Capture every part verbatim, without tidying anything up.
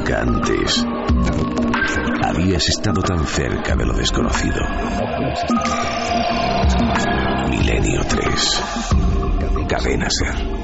nunca antes habías estado tan cerca de lo desconocido. Milenio tres. Cadena SER.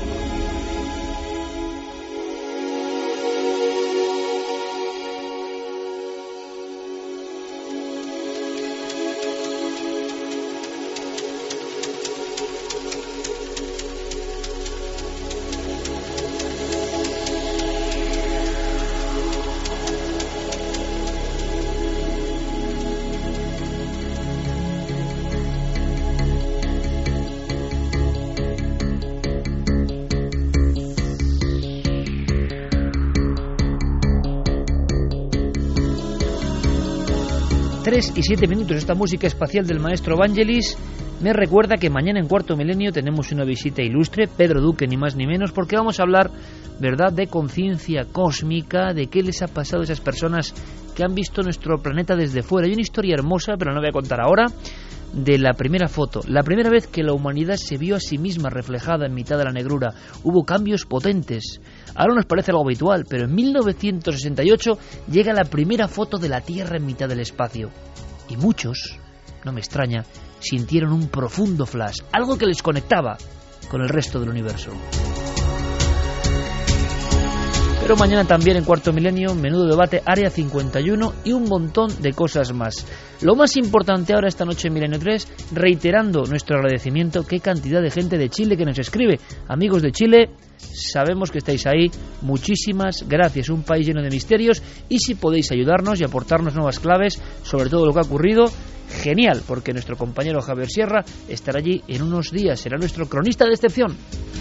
tres y siete minutos. Esta música espacial del maestro Vangelis me recuerda que mañana en Cuarto Milenio tenemos una visita ilustre, Pedro Duque, ni más ni menos, porque vamos a hablar, ¿verdad?, de conciencia cósmica, de qué les ha pasado a esas personas que han visto nuestro planeta desde fuera. Hay una historia hermosa, pero no voy a contar ahora, de la primera foto, la primera vez que la humanidad se vio a sí misma reflejada en mitad de la negrura. Hubo cambios potentes. Ahora nos parece algo habitual, pero en mil novecientos sesenta y ocho llega la primera foto de la Tierra en mitad del espacio. Y muchos, no me extraña, sintieron un profundo flash, algo que les conectaba con el resto del universo. Pero mañana también en Cuarto Milenio, menudo debate, Área cincuenta y uno y un montón de cosas más. Lo más importante ahora esta noche en Milenio tres, reiterando nuestro agradecimiento, qué cantidad de gente de Chile que nos escribe. Amigos de Chile, sabemos que estáis ahí, muchísimas gracias, un país lleno de misterios, y si podéis ayudarnos y aportarnos nuevas claves sobre todo lo que ha ocurrido, genial, porque nuestro compañero Javier Sierra estará allí en unos días, será nuestro cronista de excepción.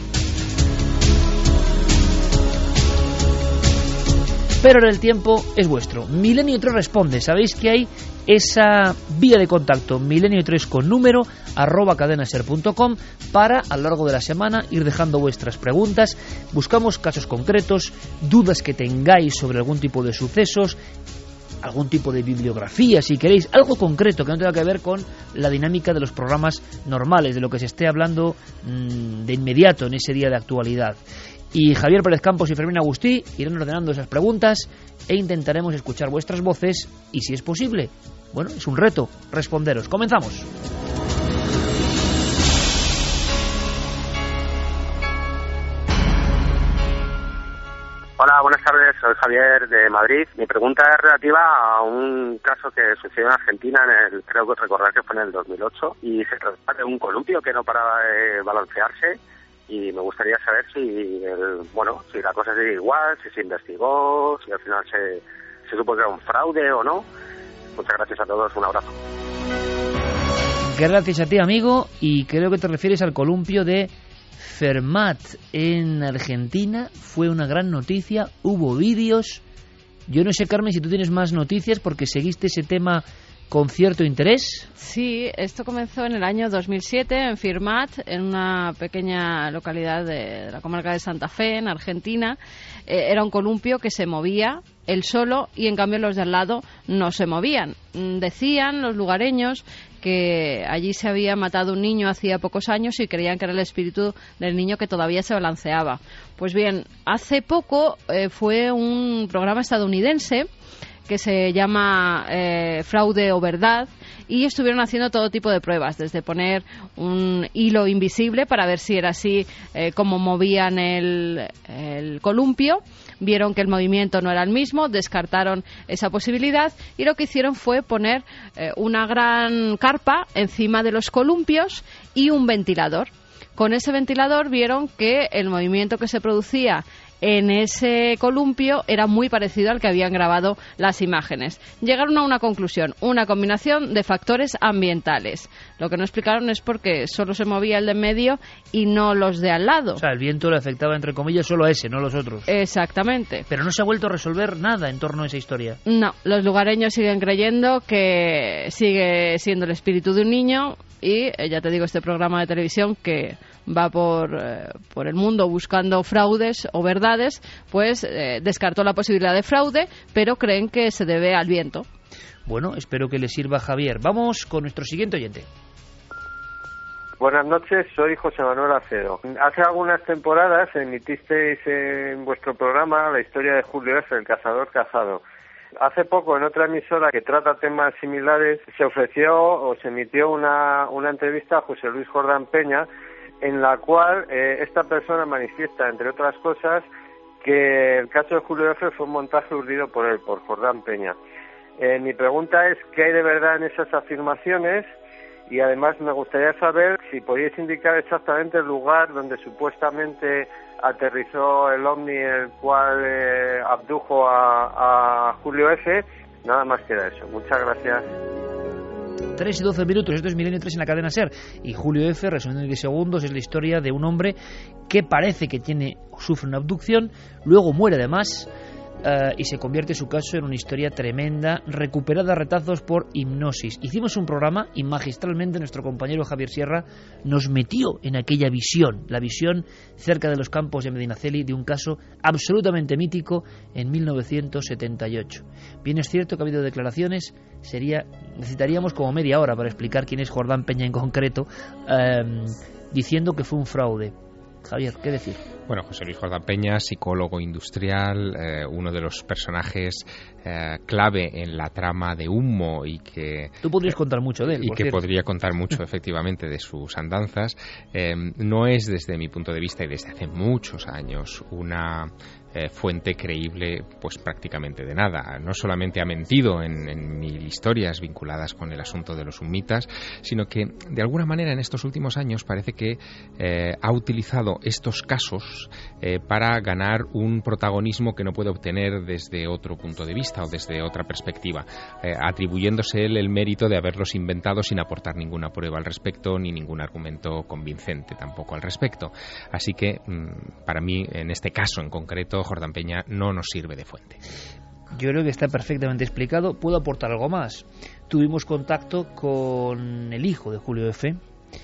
Pero ahora el tiempo es vuestro. Milenio tres responde. Sabéis que hay esa vía de contacto, Milenio tres con número, arroba cadenaser punto com, para a lo largo de la semana ir dejando vuestras preguntas. Buscamos casos concretos, dudas que tengáis sobre algún tipo de sucesos, algún tipo de bibliografía, si queréis, algo concreto que no tenga que ver con la dinámica de los programas normales, de lo que se esté hablando mmm, de inmediato en ese día de actualidad. Y Javier Pérez Campos y Fermín Agustí irán ordenando esas preguntas e intentaremos escuchar vuestras voces y, si es posible, bueno, es un reto, responderos. Comenzamos. Hola, buenas tardes, soy Javier de Madrid. Mi pregunta es relativa a un caso que sucedió en Argentina, en el, creo que recordar que fue en el dos mil ocho, y se trata de un columpio que no paraba de balancearse. Y me gustaría saber si el, bueno, si la cosa sigue igual, si se investigó, si al final se, se supo que era un fraude o no. Muchas gracias a todos, un abrazo. Gracias a ti, amigo, y creo que te refieres al columpio de Fermat en Argentina. Fue una gran noticia, hubo vídeos. Yo no sé, Carmen, si tú tienes más noticias porque seguiste ese tema con cierto interés. Sí, esto comenzó en el año dos mil siete en Firmat, en una pequeña localidad de, de la comarca de Santa Fe, en Argentina. Eh, era un columpio que se movía él solo y en cambio los de al lado no se movían. Decían los lugareños que allí se había matado un niño hacía pocos años y creían que era el espíritu del niño que todavía se balanceaba. Pues bien, hace poco eh, fue un programa estadounidense que se llama eh, Fraude o Verdad, y estuvieron haciendo todo tipo de pruebas, desde poner un hilo invisible para ver si era así eh, como movían el, el columpio. Vieron que el movimiento no era el mismo, descartaron esa posibilidad y lo que hicieron fue poner eh, una gran carpa encima de los columpios y un ventilador. Con ese ventilador vieron que el movimiento que se producía en ese columpio era muy parecido al que habían grabado las imágenes. Llegaron a una conclusión, una combinación de factores ambientales. Lo que no explicaron es por qué solo se movía el de en medio y no los de al lado. O sea, el viento le afectaba, entre comillas, solo a ese, no a los otros. Exactamente. Pero no se ha vuelto a resolver nada en torno a esa historia. No, los lugareños siguen creyendo que sigue siendo el espíritu de un niño y, ya te digo, este programa de televisión que va por, eh, por el mundo buscando fraudes o verdades, pues eh, descartó la posibilidad de fraude, pero creen que se debe al viento. Bueno, espero que le sirva a Javier. Vamos con nuestro siguiente oyente. Buenas noches, soy José Manuel Acedo. Hace algunas temporadas emitisteis en vuestro programa la historia de Julio F., el cazador cazado. Hace poco, en otra emisora que trata temas similares, se ofreció o se emitió una, una entrevista a José Luis Jordán Peña, en la cual eh, esta persona manifiesta, entre otras cosas, que el caso de Julio F. fue un montaje urdido por él, por Jordán Peña. Eh, mi pregunta es, ¿qué hay de verdad en esas afirmaciones? Y además me gustaría saber si podíais indicar exactamente el lugar donde supuestamente aterrizó el ovni el cual eh, abdujo a, a Julio F. Nada más que eso. Muchas gracias. tres y doce minutos, esto es Milenio tres en la cadena SER. Y Julio F., resumiendo en diez segundos, es la historia de un hombre que parece que tiene sufre una abducción, luego muere además, Uh, y se convierte su caso en una historia tremenda, recuperada a retazos por hipnosis. Hicimos un programa y magistralmente nuestro compañero Javier Sierra nos metió en aquella visión, la visión cerca de los campos de Medinaceli de un caso absolutamente mítico en mil novecientos setenta y ocho. Bien es cierto que ha habido declaraciones, sería necesitaríamos como media hora para explicar quién es Jordán Peña en concreto, um, diciendo que fue un fraude. Javier, ¿qué decir? Bueno, José Luis Jordán Peña, psicólogo industrial, eh, uno de los personajes eh, clave en la trama de Humo y que... Tú podrías contar mucho de él, Y por que cierto. podría contar mucho, efectivamente, de sus andanzas. Eh, no es, desde mi punto de vista, y desde hace muchos años, una... Eh, fuente creíble pues prácticamente de nada. No solamente ha mentido en, en mil historias vinculadas con el asunto de los humitas, sino que de alguna manera en estos últimos años parece que eh, ha utilizado estos casos eh, para ganar un protagonismo que no puede obtener desde otro punto de vista o desde otra perspectiva, eh, atribuyéndose él el mérito de haberlos inventado sin aportar ninguna prueba al respecto ni ningún argumento convincente tampoco al respecto. Así que mmm, para mí en este caso en concreto Jordán Peña no nos sirve de fuente. Yo creo que está perfectamente explicado. ¿Puedo aportar algo más? Tuvimos contacto con el hijo de Julio F.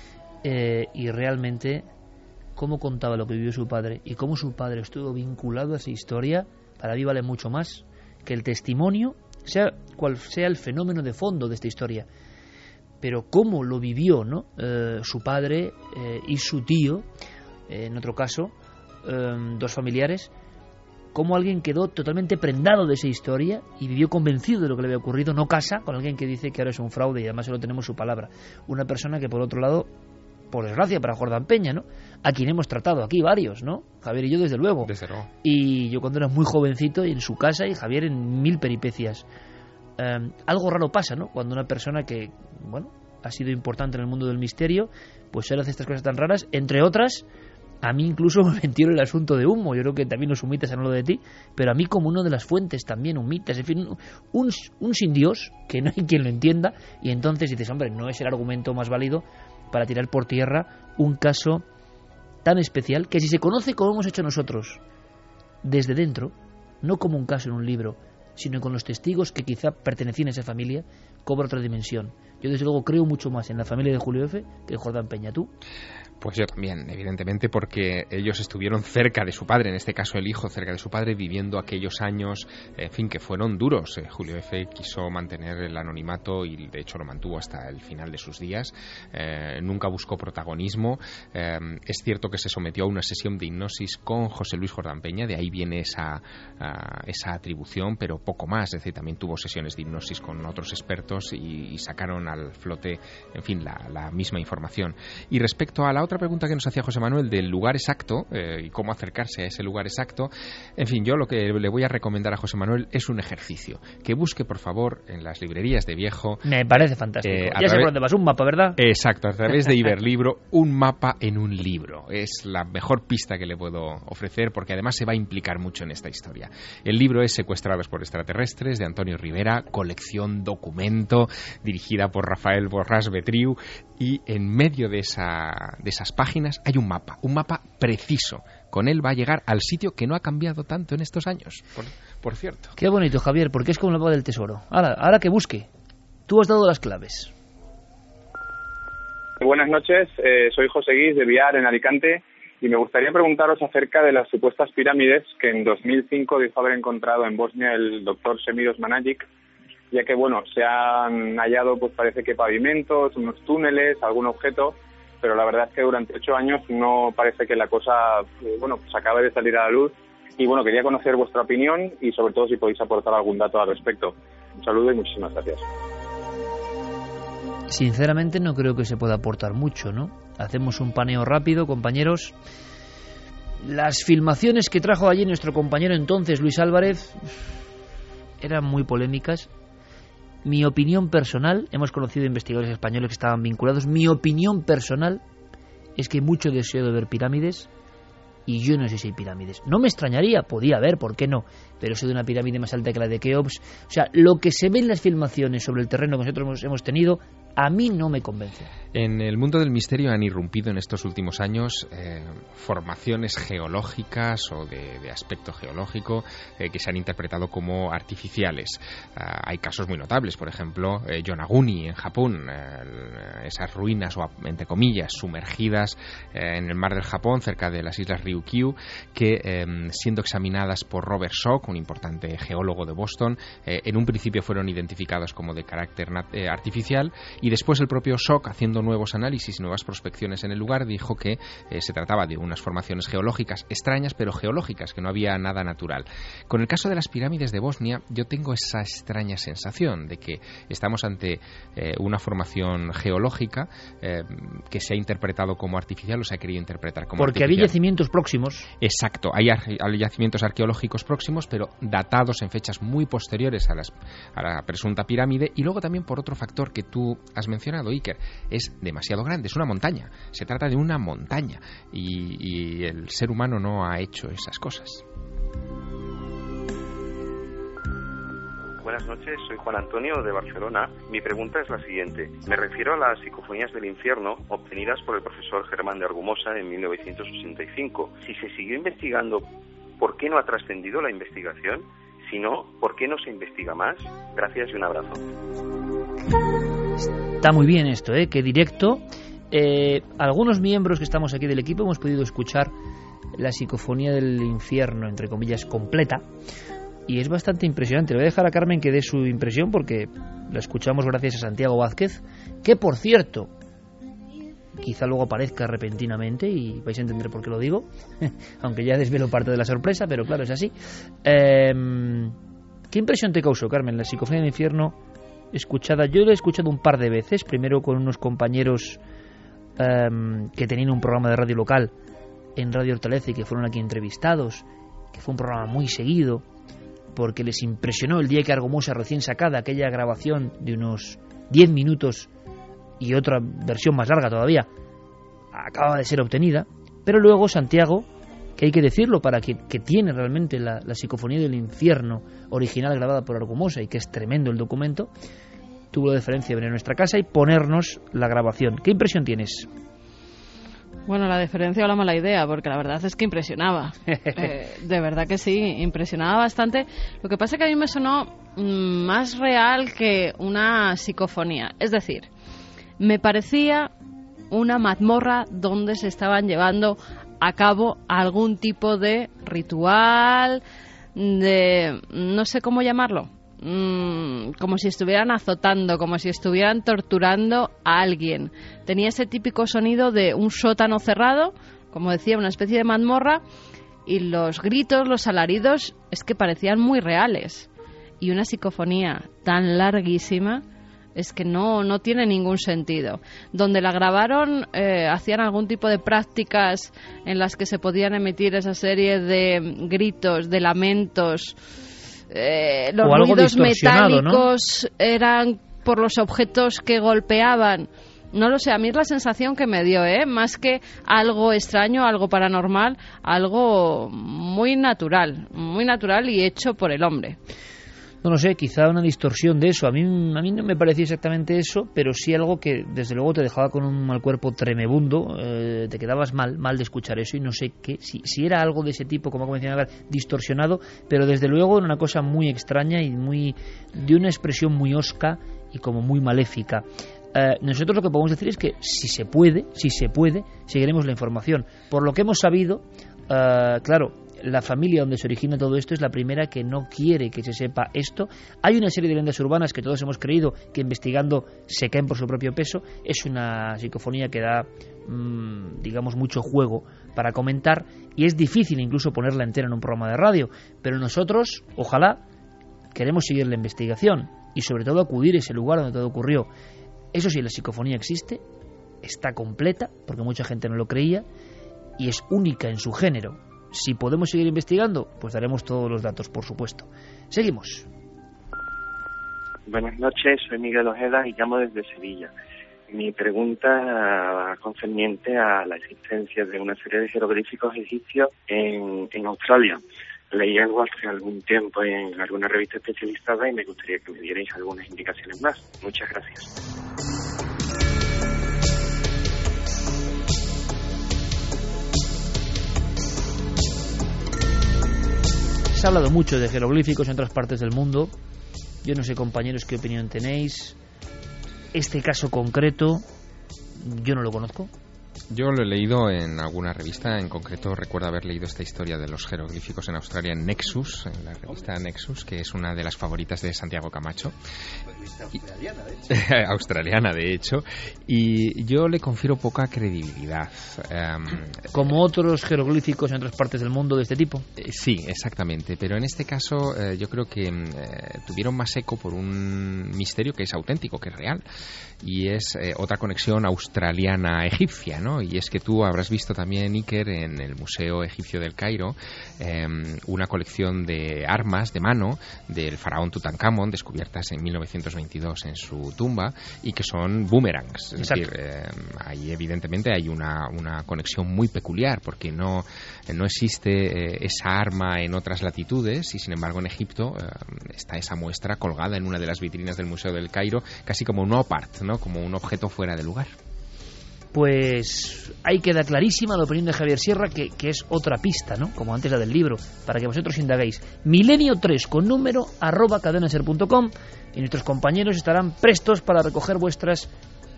Eh, y realmente cómo contaba lo que vivió su padre y cómo su padre estuvo vinculado a esa historia, para mí vale mucho más que el testimonio, sea cual sea el fenómeno de fondo de esta historia. Pero cómo lo vivió, ¿no? Eh, su padre eh, y su tío, eh, en otro caso, eh, dos familiares, cómo alguien quedó totalmente prendado de esa historia y vivió convencido de lo que le había ocurrido, no casa con alguien que dice que ahora es un fraude y además solo tenemos su palabra. Una persona que, por otro lado, por desgracia para Jordán Peña, ¿no?, a quien hemos tratado aquí varios, ¿no? Javier y yo, desde luego. Desde luego. Y yo cuando era muy jovencito y en su casa, y Javier en mil peripecias. Um, algo raro pasa, ¿no?, cuando una persona que, bueno, ha sido importante en el mundo del misterio, pues él hace estas cosas tan raras, entre otras... A mí incluso me metió el asunto de Humo. Yo creo que también los humitas han hablado de ti, pero a mí como una de las fuentes también humitas. En fin, un, un sin Dios, que no hay quien lo entienda, y entonces dices, hombre, no es el argumento más válido para tirar por tierra un caso tan especial que si se conoce como hemos hecho nosotros, desde dentro, no como un caso en un libro, sino con los testigos que quizá pertenecían a esa familia, cobra otra dimensión. Yo desde luego creo mucho más en la familia de Julio F. que en Jordán Peña. ¿Tú? Pues yo también, evidentemente, porque ellos estuvieron cerca de su padre, en este caso el hijo cerca de su padre, viviendo aquellos años, en fin, que fueron duros. Eh, Julio F. quiso mantener el anonimato y de hecho lo mantuvo hasta el final de sus días. Eh, nunca buscó protagonismo. Eh, es cierto que se sometió a una sesión de hipnosis con José Luis Jordán Peña, de ahí viene esa, uh, esa atribución, pero poco más. Es decir, también tuvo sesiones de hipnosis con otros expertos y, y sacaron al flote, en fin, la, la misma información. Y respecto a la otra pregunta que nos hacía José Manuel del lugar exacto eh, y cómo acercarse a ese lugar exacto, en fin, yo lo que le voy a recomendar a José Manuel es un ejercicio, que busque por favor en las librerías de viejo. Me parece fantástico. Eh, ya sé por dónde vas, un mapa, ¿verdad? Exacto, a través de Iberlibro, un mapa en un libro. Es la mejor pista que le puedo ofrecer porque además se va a implicar mucho en esta historia. El libro es Secuestrados por extraterrestres, de Antonio Rivera, colección documento, dirigida por Rafael Borràs Betriu, y en medio de, esa, de esas páginas hay un mapa, un mapa preciso. Con él va a llegar al sitio que no ha cambiado tanto en estos años, por, por cierto. Qué bonito, Javier, porque es como el mapa del tesoro. Ahora, ahora que busque. Tú has dado las claves. Buenas noches, eh, soy José Guis de Biar, en Alicante, y me gustaría preguntaros acerca de las supuestas pirámides que en dos mil cinco dijo haber encontrado en Bosnia el doctor Semiros Managic, ya que, bueno, se han hallado, pues parece que pavimentos, unos túneles, algún objeto, pero la verdad es que durante ocho años no parece que la cosa, eh, bueno, pues acabe de salir a la luz. Y bueno, quería conocer vuestra opinión y sobre todo si podéis aportar algún dato al respecto. Un saludo y muchísimas gracias. Sinceramente no creo que se pueda aportar mucho, ¿no? Hacemos un paneo rápido, compañeros. Las filmaciones que trajo allí nuestro compañero entonces, Luis Álvarez, eran muy polémicas. Mi opinión personal, hemos conocido investigadores españoles que estaban vinculados, mi opinión personal es que hay mucho deseo de ver pirámides y yo no sé si hay pirámides. No me extrañaría, podía haber, ¿por qué no? Pero eso de una pirámide más alta que la de Keops, o sea, lo que se ve en las filmaciones sobre el terreno que nosotros hemos tenido, a mí no me convence. En el mundo del misterio han irrumpido en estos últimos años eh, formaciones geológicas o de, de aspecto geológico eh, que se han interpretado como artificiales. Uh, hay casos muy notables, por ejemplo, eh, Yonaguni en Japón, eh, esas ruinas, o entre comillas, sumergidas eh, en el mar del Japón, cerca de las islas Ryukyu, que eh, siendo examinadas por Robert Schoch, un importante geólogo de Boston, eh, en un principio fueron identificados como de carácter eh, artificial, y después el propio Schoch, haciendo nuevos análisis y nuevas prospecciones en el lugar, dijo que eh, se trataba de unas formaciones geológicas extrañas, pero geológicas, que no había nada natural. Con el caso de las pirámides de Bosnia, yo tengo esa extraña sensación de que estamos ante eh, una formación geológica eh, que se ha interpretado como artificial o se ha querido interpretar como Porque artificial. había yacimientos próximos. Exacto, hay, hay yacimientos arqueológicos próximos, pero datados en fechas muy posteriores a, las, a la presunta pirámide, y luego también por otro factor que tú has mencionado, Iker, es demasiado grande, es una montaña, se trata de una montaña y, y el ser humano no ha hecho esas cosas. Buenas noches, soy Juan Antonio de Barcelona. Mi pregunta es la siguiente. Me refiero a las psicofonías del infierno obtenidas por el profesor Germán de Argumosa en mil novecientos sesenta y cinco. Si se siguió investigando, ¿por qué no ha trascendido la investigación? Si no, ¿por qué no se investiga más? Gracias y un abrazo. Está muy bien esto, ¿eh? Qué directo. Eh, algunos miembros que estamos aquí del equipo hemos podido escuchar la psicofonía del infierno, entre comillas, completa, y es bastante impresionante. Le voy a dejar a Carmen que dé su impresión porque la escuchamos gracias a Santiago Vázquez, que por cierto, quizá luego aparezca repentinamente y vais a entender por qué lo digo, aunque ya desvelo parte de la sorpresa, pero claro, es así. Eh, ¿Qué impresión te causó, Carmen, la psicofonía del infierno escuchada? Yo la he escuchado un par de veces, primero con unos compañeros um, que tenían un programa de radio local en Radio Hortaleza y que fueron aquí entrevistados, que fue un programa muy seguido, porque les impresionó el día que Argumosa, recién sacada, aquella grabación de unos diez minutos y otra versión más larga todavía, acababa de ser obtenida. Pero luego Santiago, que hay que decirlo, para que, que tiene realmente la, la psicofonía del infierno original grabada por Argumosa, y que es tremendo el documento, tuvo la deferencia de venir a nuestra casa y ponernos la grabación. ¿Qué impresión tienes? Bueno, la deferencia o la mala idea, porque la verdad es que impresionaba. eh, de verdad que sí, impresionaba bastante. Lo que pasa es que a mí me sonó mmm, más real que una psicofonía. Es decir, me parecía una mazmorra donde se estaban llevando a cabo algún tipo de ritual, de no sé cómo llamarlo, mm, como si estuvieran azotando, como si estuvieran torturando a alguien. Tenía ese típico sonido de un sótano cerrado, como decía, una especie de mazmorra, y los gritos, los alaridos, es que parecían muy reales. Y una psicofonía tan larguísima es que no, no tiene ningún sentido. Donde la grabaron eh, hacían algún tipo de prácticas en las que se podían emitir esa serie de gritos, de lamentos. Eh, los ruidos metálicos, ¿no?, eran por los objetos que golpeaban. No lo sé, a mí es la sensación que me dio, ¿eh? Más que algo extraño, algo paranormal, algo muy natural, muy natural y hecho por el hombre. No lo sé, quizá una distorsión de eso. A mí, a mí no me parecía exactamente eso, pero sí algo que desde luego te dejaba con un mal cuerpo tremebundo, eh, te quedabas mal, mal de escuchar eso, y no sé qué, si, si era algo de ese tipo, como mencionaba, distorsionado, pero desde luego era una cosa muy extraña y muy de una expresión muy hosca y como muy maléfica. Eh, nosotros lo que podemos decir es que si se puede, si se puede, seguiremos la información. Por lo que hemos sabido, eh, claro, la familia donde se origina todo esto es la primera que no quiere que se sepa esto. Hay una serie de leyendas urbanas que todos hemos creído que investigando se caen por su propio peso. Es una psicofonía que da, mmm, digamos, mucho juego para comentar y es difícil incluso ponerla entera en un programa de radio. Pero nosotros, ojalá, queremos seguir la investigación y sobre todo acudir a ese lugar donde todo ocurrió. Eso sí, la psicofonía existe, está completa, porque mucha gente no lo creía, y es única en su género. Si podemos seguir investigando, pues daremos todos los datos, por supuesto. Seguimos. Buenas noches, soy Miguel Ojeda y llamo desde Sevilla. Mi pregunta concerniente a la existencia de una serie de jeroglíficos egipcios en, en Australia. Leí algo hace algún tiempo en alguna revista especializada y me gustaría que me dierais algunas indicaciones más. Muchas gracias. Se ha hablado mucho de jeroglíficos en otras partes del mundo. Yo no sé, compañeros, qué opinión tenéis. Este caso concreto, yo no lo conozco. Yo lo he leído en alguna revista, en concreto recuerdo haber leído esta historia de los jeroglíficos en Australia en Nexus, en la revista Nexus, que es una de las favoritas de Santiago Camacho. Australiana, de hecho. Australiana, de hecho. Y yo le confiero poca credibilidad. Um, ¿Como otros jeroglíficos en otras partes del mundo de este tipo? Eh, sí, exactamente. Pero en este caso eh, yo creo que eh, tuvieron más eco por un misterio que es auténtico, que es real. Y es eh, otra conexión australiana-egipcia, ¿no? Y es que tú habrás visto también, Iker, en el Museo Egipcio del Cairo, eh, una colección de armas de mano del faraón Tutankamón, descubiertas en mil novecientos veintidós en su tumba, y que son boomerangs. Es Exacto. decir, eh, ahí evidentemente hay una, una conexión muy peculiar, porque no, no existe eh, esa arma en otras latitudes, y sin embargo en Egipto eh, está esa muestra colgada en una de las vitrinas del Museo del Cairo, casi como un op-art, ¿no? Como un objeto fuera de lugar. Pues ahí queda clarísima la opinión de Javier Sierra, que, que es otra pista, ¿no? Como antes la del libro, para que vosotros indaguéis. Milenio tres con número arroba cadenaser punto com, y nuestros compañeros estarán prestos para recoger vuestras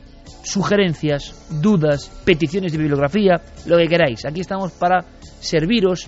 sugerencias, dudas, peticiones de bibliografía, lo que queráis. Aquí estamos para serviros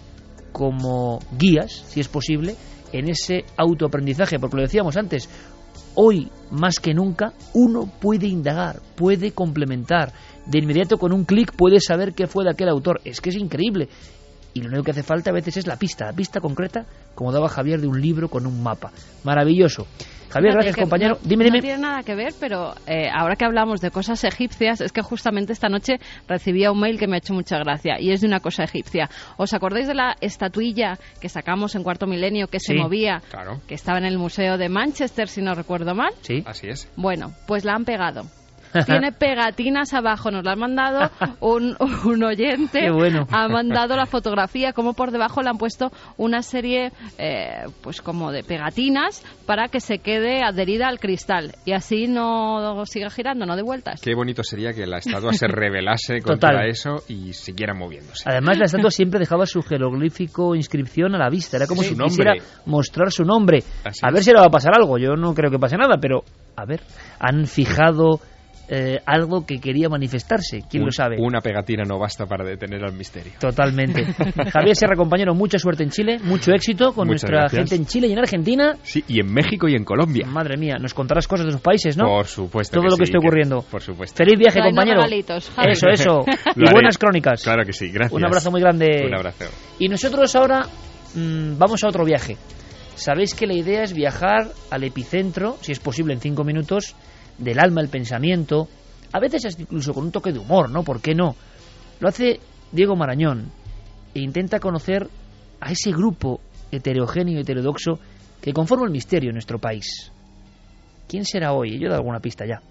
como guías, si es posible, en ese autoaprendizaje, porque lo decíamos antes, hoy más que nunca uno puede indagar, puede complementar. De inmediato con un clic puedes saber qué fue de aquel autor. Es que es increíble. Y lo único que hace falta a veces es la pista, la pista concreta, como daba Javier de un libro con un mapa. Maravilloso. Javier, Fíjate, gracias, compañero. No, dime, dime. No tiene nada que ver, pero eh, ahora que hablamos de cosas egipcias, es que justamente esta noche recibía un mail que me ha hecho mucha gracia, y es de una cosa egipcia. ¿Os acordáis de la estatuilla que sacamos en Cuarto Milenio, que se sí, movía, claro, que estaba en el Museo de Manchester, si no recuerdo mal? Sí. Así es. Bueno, pues la han pegado. Tiene pegatinas abajo, nos la han mandado un, un oyente. Qué bueno. Ha mandado la fotografía, como por debajo le han puesto una serie eh, pues como de pegatinas para que se quede adherida al cristal y así no siga girando, no de vueltas. Qué bonito sería que la estatua se rebelase contra Total. eso y siguiera moviéndose. Además, la estatua siempre dejaba su jeroglífico inscripción a la vista. Era como Sí, si su quisiera nombre. mostrar su nombre. Así A es. ver si le va a pasar algo. Yo no creo que pase nada, pero a ver, han fijado eh, algo que quería manifestarse. ¿Quién Un- lo sabe? Una pegatina no basta para detener al misterio. Totalmente. Javier Sierra, compañero, mucha suerte en Chile, mucho éxito con Muchas nuestra gracias. gente en Chile y en Argentina. Sí, y en México y en Colombia. Madre mía, nos contarás cosas de sus países, ¿no? Por supuesto. Todo que lo que sí, esté ocurriendo. Por supuesto. Feliz viaje, Tráenos compañero. regalitos, Javi. Eso, eso. Lo Y haré. buenas crónicas. Claro que sí, gracias. Un abrazo muy grande. Un abrazo. Y nosotros ahora mmm, vamos a otro viaje. Sabéis que la idea es viajar al epicentro, si es posible en cinco minutos, del alma, el pensamiento, a veces hasta incluso con un toque de humor, ¿no? ¿Por qué no? Lo hace Diego Marañón e intenta conocer a ese grupo heterogéneo y heterodoxo que conforma el misterio en nuestro país. ¿Quién será hoy? Yo he dado alguna pista ya.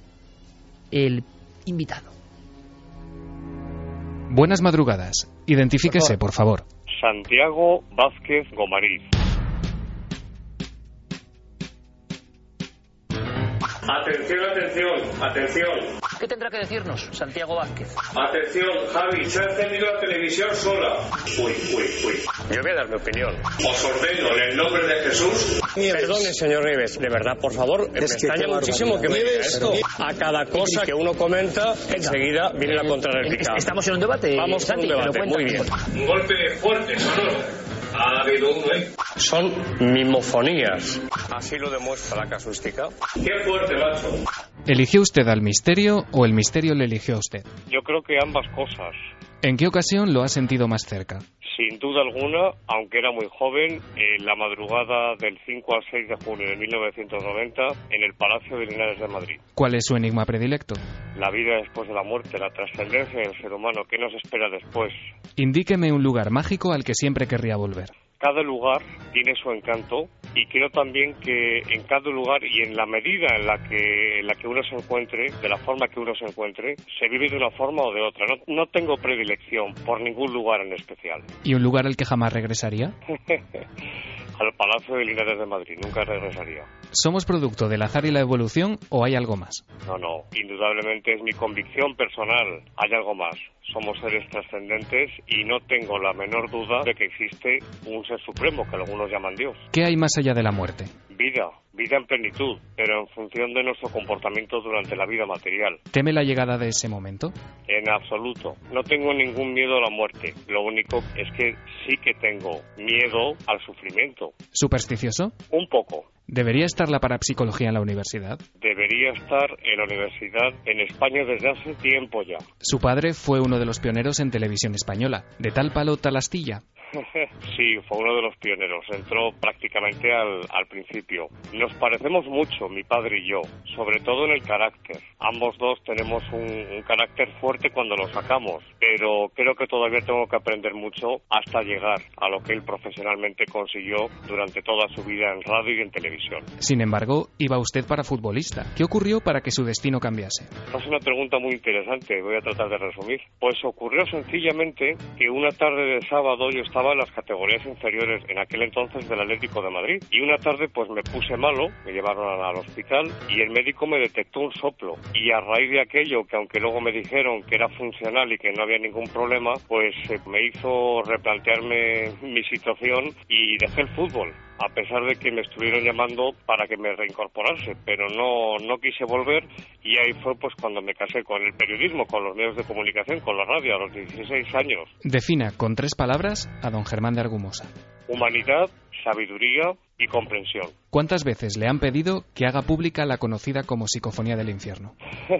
El invitado. Buenas madrugadas. Identifíquese, por favor. Santiago Vázquez Gomariz. Atención, atención, atención. ¿Qué tendrá que decirnos Santiago Vázquez? Atención, Javi, se ha encendido la televisión sola. Uy, uy, uy. Yo voy a dar mi opinión. Os ordeno en el nombre de Jesús. Perdone, señor Nieves, de verdad, por favor, me extraña muchísimo que me diga esto. A cada cosa que uno comenta, enseguida viene la contrarréplica. Estamos en un debate. Vamos con Santi, un debate, pero muy bien. cuenta. Un golpe fuerte, sonoro. Ha habido uno, ¿eh? Son mimofonías. Así lo demuestra la casuística. ¡Qué fuerte, macho! ¿Eligió usted al misterio o el misterio le eligió a usted? Yo creo que ambas cosas. ¿En qué ocasión lo ha sentido más cerca? Sin duda alguna, aunque era muy joven, en la madrugada del cinco al seis de junio de mil novecientos noventa, en el Palacio de Linares de Madrid. ¿Cuál es su enigma predilecto? La vida después de la muerte, la trascendencia del ser humano, ¿qué nos espera después? Indíqueme un lugar mágico al que siempre querría volver. Cada lugar tiene su encanto y creo también que en cada lugar y en la medida en la que en la que uno se encuentre, de la forma que uno se encuentre, se vive de una forma o de otra. No, no tengo predilección por ningún lugar en especial. ¿Y un lugar al que jamás regresaría? Al Palacio de Linares de Madrid, nunca regresaría. ¿Somos producto del azar y la evolución o hay algo más? No, no, indudablemente es mi convicción personal. Hay algo más. Somos seres trascendentes y no tengo la menor duda de que existe un ser supremo, que algunos llaman Dios. ¿Qué hay más allá de la muerte? Vida, vida en plenitud, pero en función de nuestro comportamiento durante la vida material. ¿Teme la llegada de ese momento? En absoluto. No tengo ningún miedo a la muerte. Lo único es que sí que tengo miedo al sufrimiento. ¿Supersticioso? Un poco. ¿Debería estar la parapsicología en la universidad? Debería estar en la universidad en España desde hace tiempo ya. Su padre fue uno de los pioneros en televisión española. ¿De tal palo, tal astilla? Sí, fue uno de los pioneros. Entró prácticamente al, al principio. Nos parecemos mucho, mi padre y yo, sobre todo en el carácter. Ambos dos tenemos un, un carácter fuerte cuando lo sacamos, pero creo que todavía tengo que aprender mucho hasta llegar a lo que él profesionalmente consiguió durante toda su vida en radio y en televisión. Sin embargo, iba usted para futbolista. ¿Qué ocurrió para que su destino cambiase? Es una pregunta muy interesante, voy a tratar de resumir. Pues ocurrió sencillamente que una tarde de sábado yo estaba en las categorías inferiores en aquel entonces del Atlético de Madrid y una tarde pues me puse malo, me llevaron al hospital y el médico me detectó un soplo y a raíz de aquello, que aunque luego me dijeron que era funcional y que no había ningún problema, pues eh, me hizo replantearme mi situación y dejé el fútbol, a pesar de que me estuvieron llamando para que me reincorporase, pero no, no quise volver y ahí fue pues cuando me casé con el periodismo, con los medios de comunicación, con la radio a los dieciséis años. Defina con tres palabras a don Germán de Argumosa. Humanidad, sabiduría y comprensión. ¿Cuántas veces le han pedido que haga pública la conocida como Psicofonía del Infierno?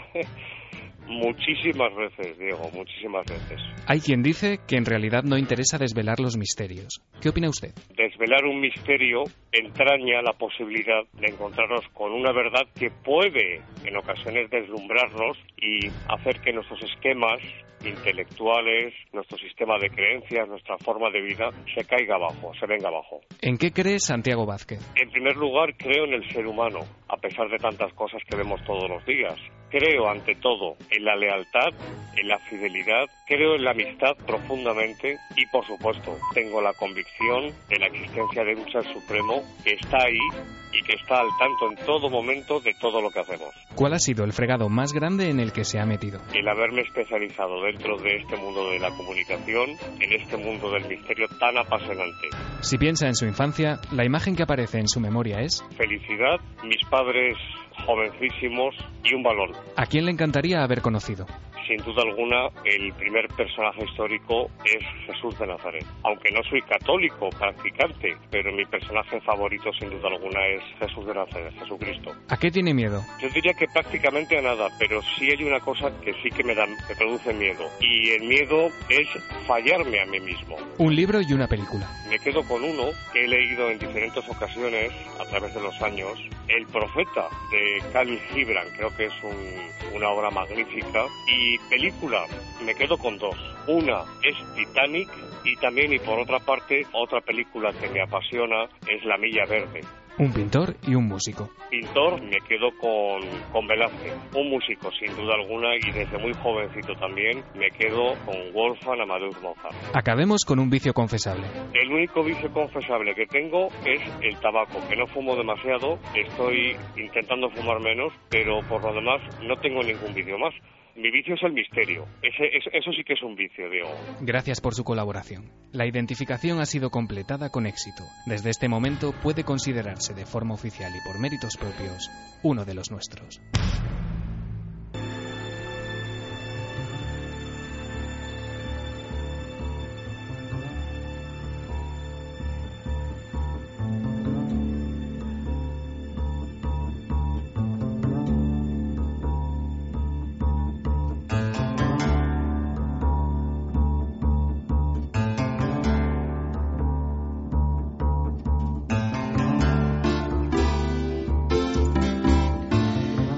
Muchísimas veces, Diego, muchísimas veces. Hay quien dice que en realidad no interesa desvelar los misterios. ¿Qué opina usted? Desvelar un misterio entraña la posibilidad de encontrarnos con una verdad que puede, en ocasiones, deslumbrarnos y hacer que nuestros esquemas intelectuales, nuestro sistema de creencias, nuestra forma de vida, se caiga abajo, se venga abajo. ¿En qué cree Santiago Vázquez? En primer lugar, creo en el ser humano, a pesar de tantas cosas que vemos todos los días. Creo, ante todo, en la lealtad, en la fidelidad, creo en la amistad profundamente y, por supuesto, tengo la convicción de la existencia de un ser supremo que está ahí y que está al tanto en todo momento de todo lo que hacemos. ¿Cuál ha sido el fregado más grande en el que se ha metido? El haberme especializado dentro de este mundo de la comunicación, en este mundo del misterio tan apasionante. Si piensa en su infancia, la imagen que aparece en su memoria es... Felicidad, mis padres jovencísimos y un balón. ¿A quién le encantaría haber conocido? Sin duda alguna, el primer personaje histórico es Jesús de Nazaret. Aunque no soy católico practicante, pero mi personaje favorito sin duda alguna es Jesús de Nazaret, Jesucristo. ¿A qué tiene miedo? Yo diría que prácticamente a nada, pero sí hay una cosa que sí que me da, me produce miedo. Y el miedo es fallarme a mí mismo. Un libro y una película. Me quedo con uno que he leído en diferentes ocasiones a través de los años, El Profeta, de Khalil Gibran. Creo que es un, una obra magnífica. Y película, me quedo con dos. Una es Titanic y también, y por otra parte, otra película que me apasiona es La Milla Verde. Un pintor y un músico. Pintor, me quedo con, con Velázquez. Un músico, sin duda alguna, y desde muy jovencito también, me quedo con Wolfgang Amadeus Mozart. Acabemos con un vicio confesable. El único vicio confesable que tengo es el tabaco, que no fumo demasiado, estoy intentando fumar menos, pero por lo demás no tengo ningún vicio más. Mi vicio es el misterio. Ese, eso, eso sí que es un vicio, Diego. Gracias por su colaboración. La identificación ha sido completada con éxito. Desde este momento puede considerarse de forma oficial y por méritos propios uno de los nuestros.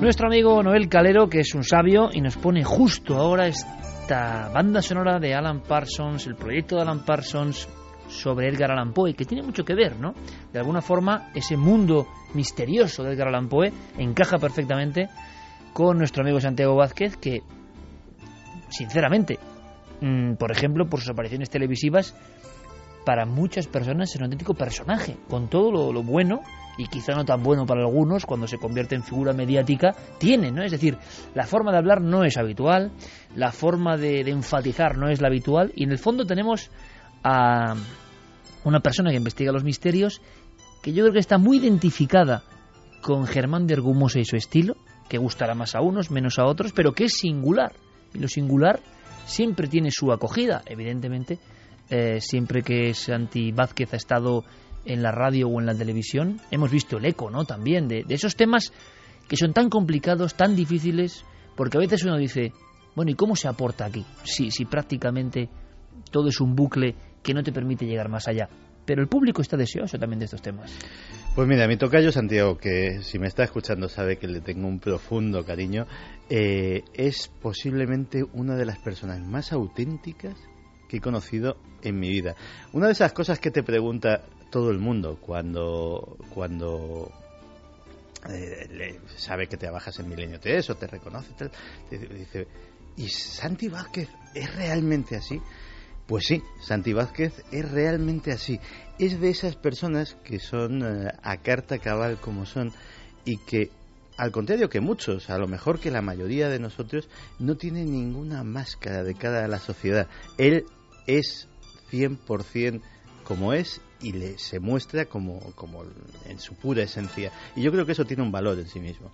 Nuestro amigo Noel Calero, que es un sabio, y nos pone justo ahora esta banda sonora de Alan Parsons, el proyecto de Alan Parsons sobre Edgar Allan Poe, que tiene mucho que ver, ¿no? De alguna forma, ese mundo misterioso de Edgar Allan Poe encaja perfectamente con nuestro amigo Santiago Vázquez, que, sinceramente, mmm, por ejemplo, por sus apariciones televisivas, para muchas personas es un auténtico personaje, con todo lo, lo bueno, y quizá no tan bueno para algunos, cuando se convierte en figura mediática, tiene, ¿no? Es decir, la forma de hablar no es habitual, la forma de, de enfatizar no es la habitual, y en el fondo tenemos a una persona que investiga los misterios, que yo creo que está muy identificada con Germán de Argumosa y su estilo, que gustará más a unos, menos a otros, pero que es singular, y lo singular siempre tiene su acogida, evidentemente. Eh, siempre que Santi Vázquez ha estado en la radio o en la televisión, hemos visto el eco, ¿no? También de, de esos temas que son tan complicados, tan difíciles, porque a veces uno dice, bueno, ¿y cómo se aporta aquí? Si, si prácticamente todo es un bucle que no te permite llegar más allá. Pero el público está deseoso también de estos temas. Pues mira, mi tocayo Santiago, que si me está escuchando sabe que le tengo un profundo cariño, eh, es posiblemente una de las personas más auténticas que he conocido en mi vida. Una de esas cosas que te pregunta todo el mundo cuando cuando eh, le, sabe que te bajas en Milenio tres o te reconoce, te, te dice, ¿y Santi Vázquez es realmente así? Pues sí, Santi Vázquez es realmente así. Es de esas personas que son eh, a carta cabal como son, y que, al contrario que muchos, a lo mejor que la mayoría de nosotros, no tiene ninguna máscara de cara a la sociedad. Él es cien por ciento como es, y le, se muestra como, como en su pura esencia. Y yo creo que eso tiene un valor en sí mismo.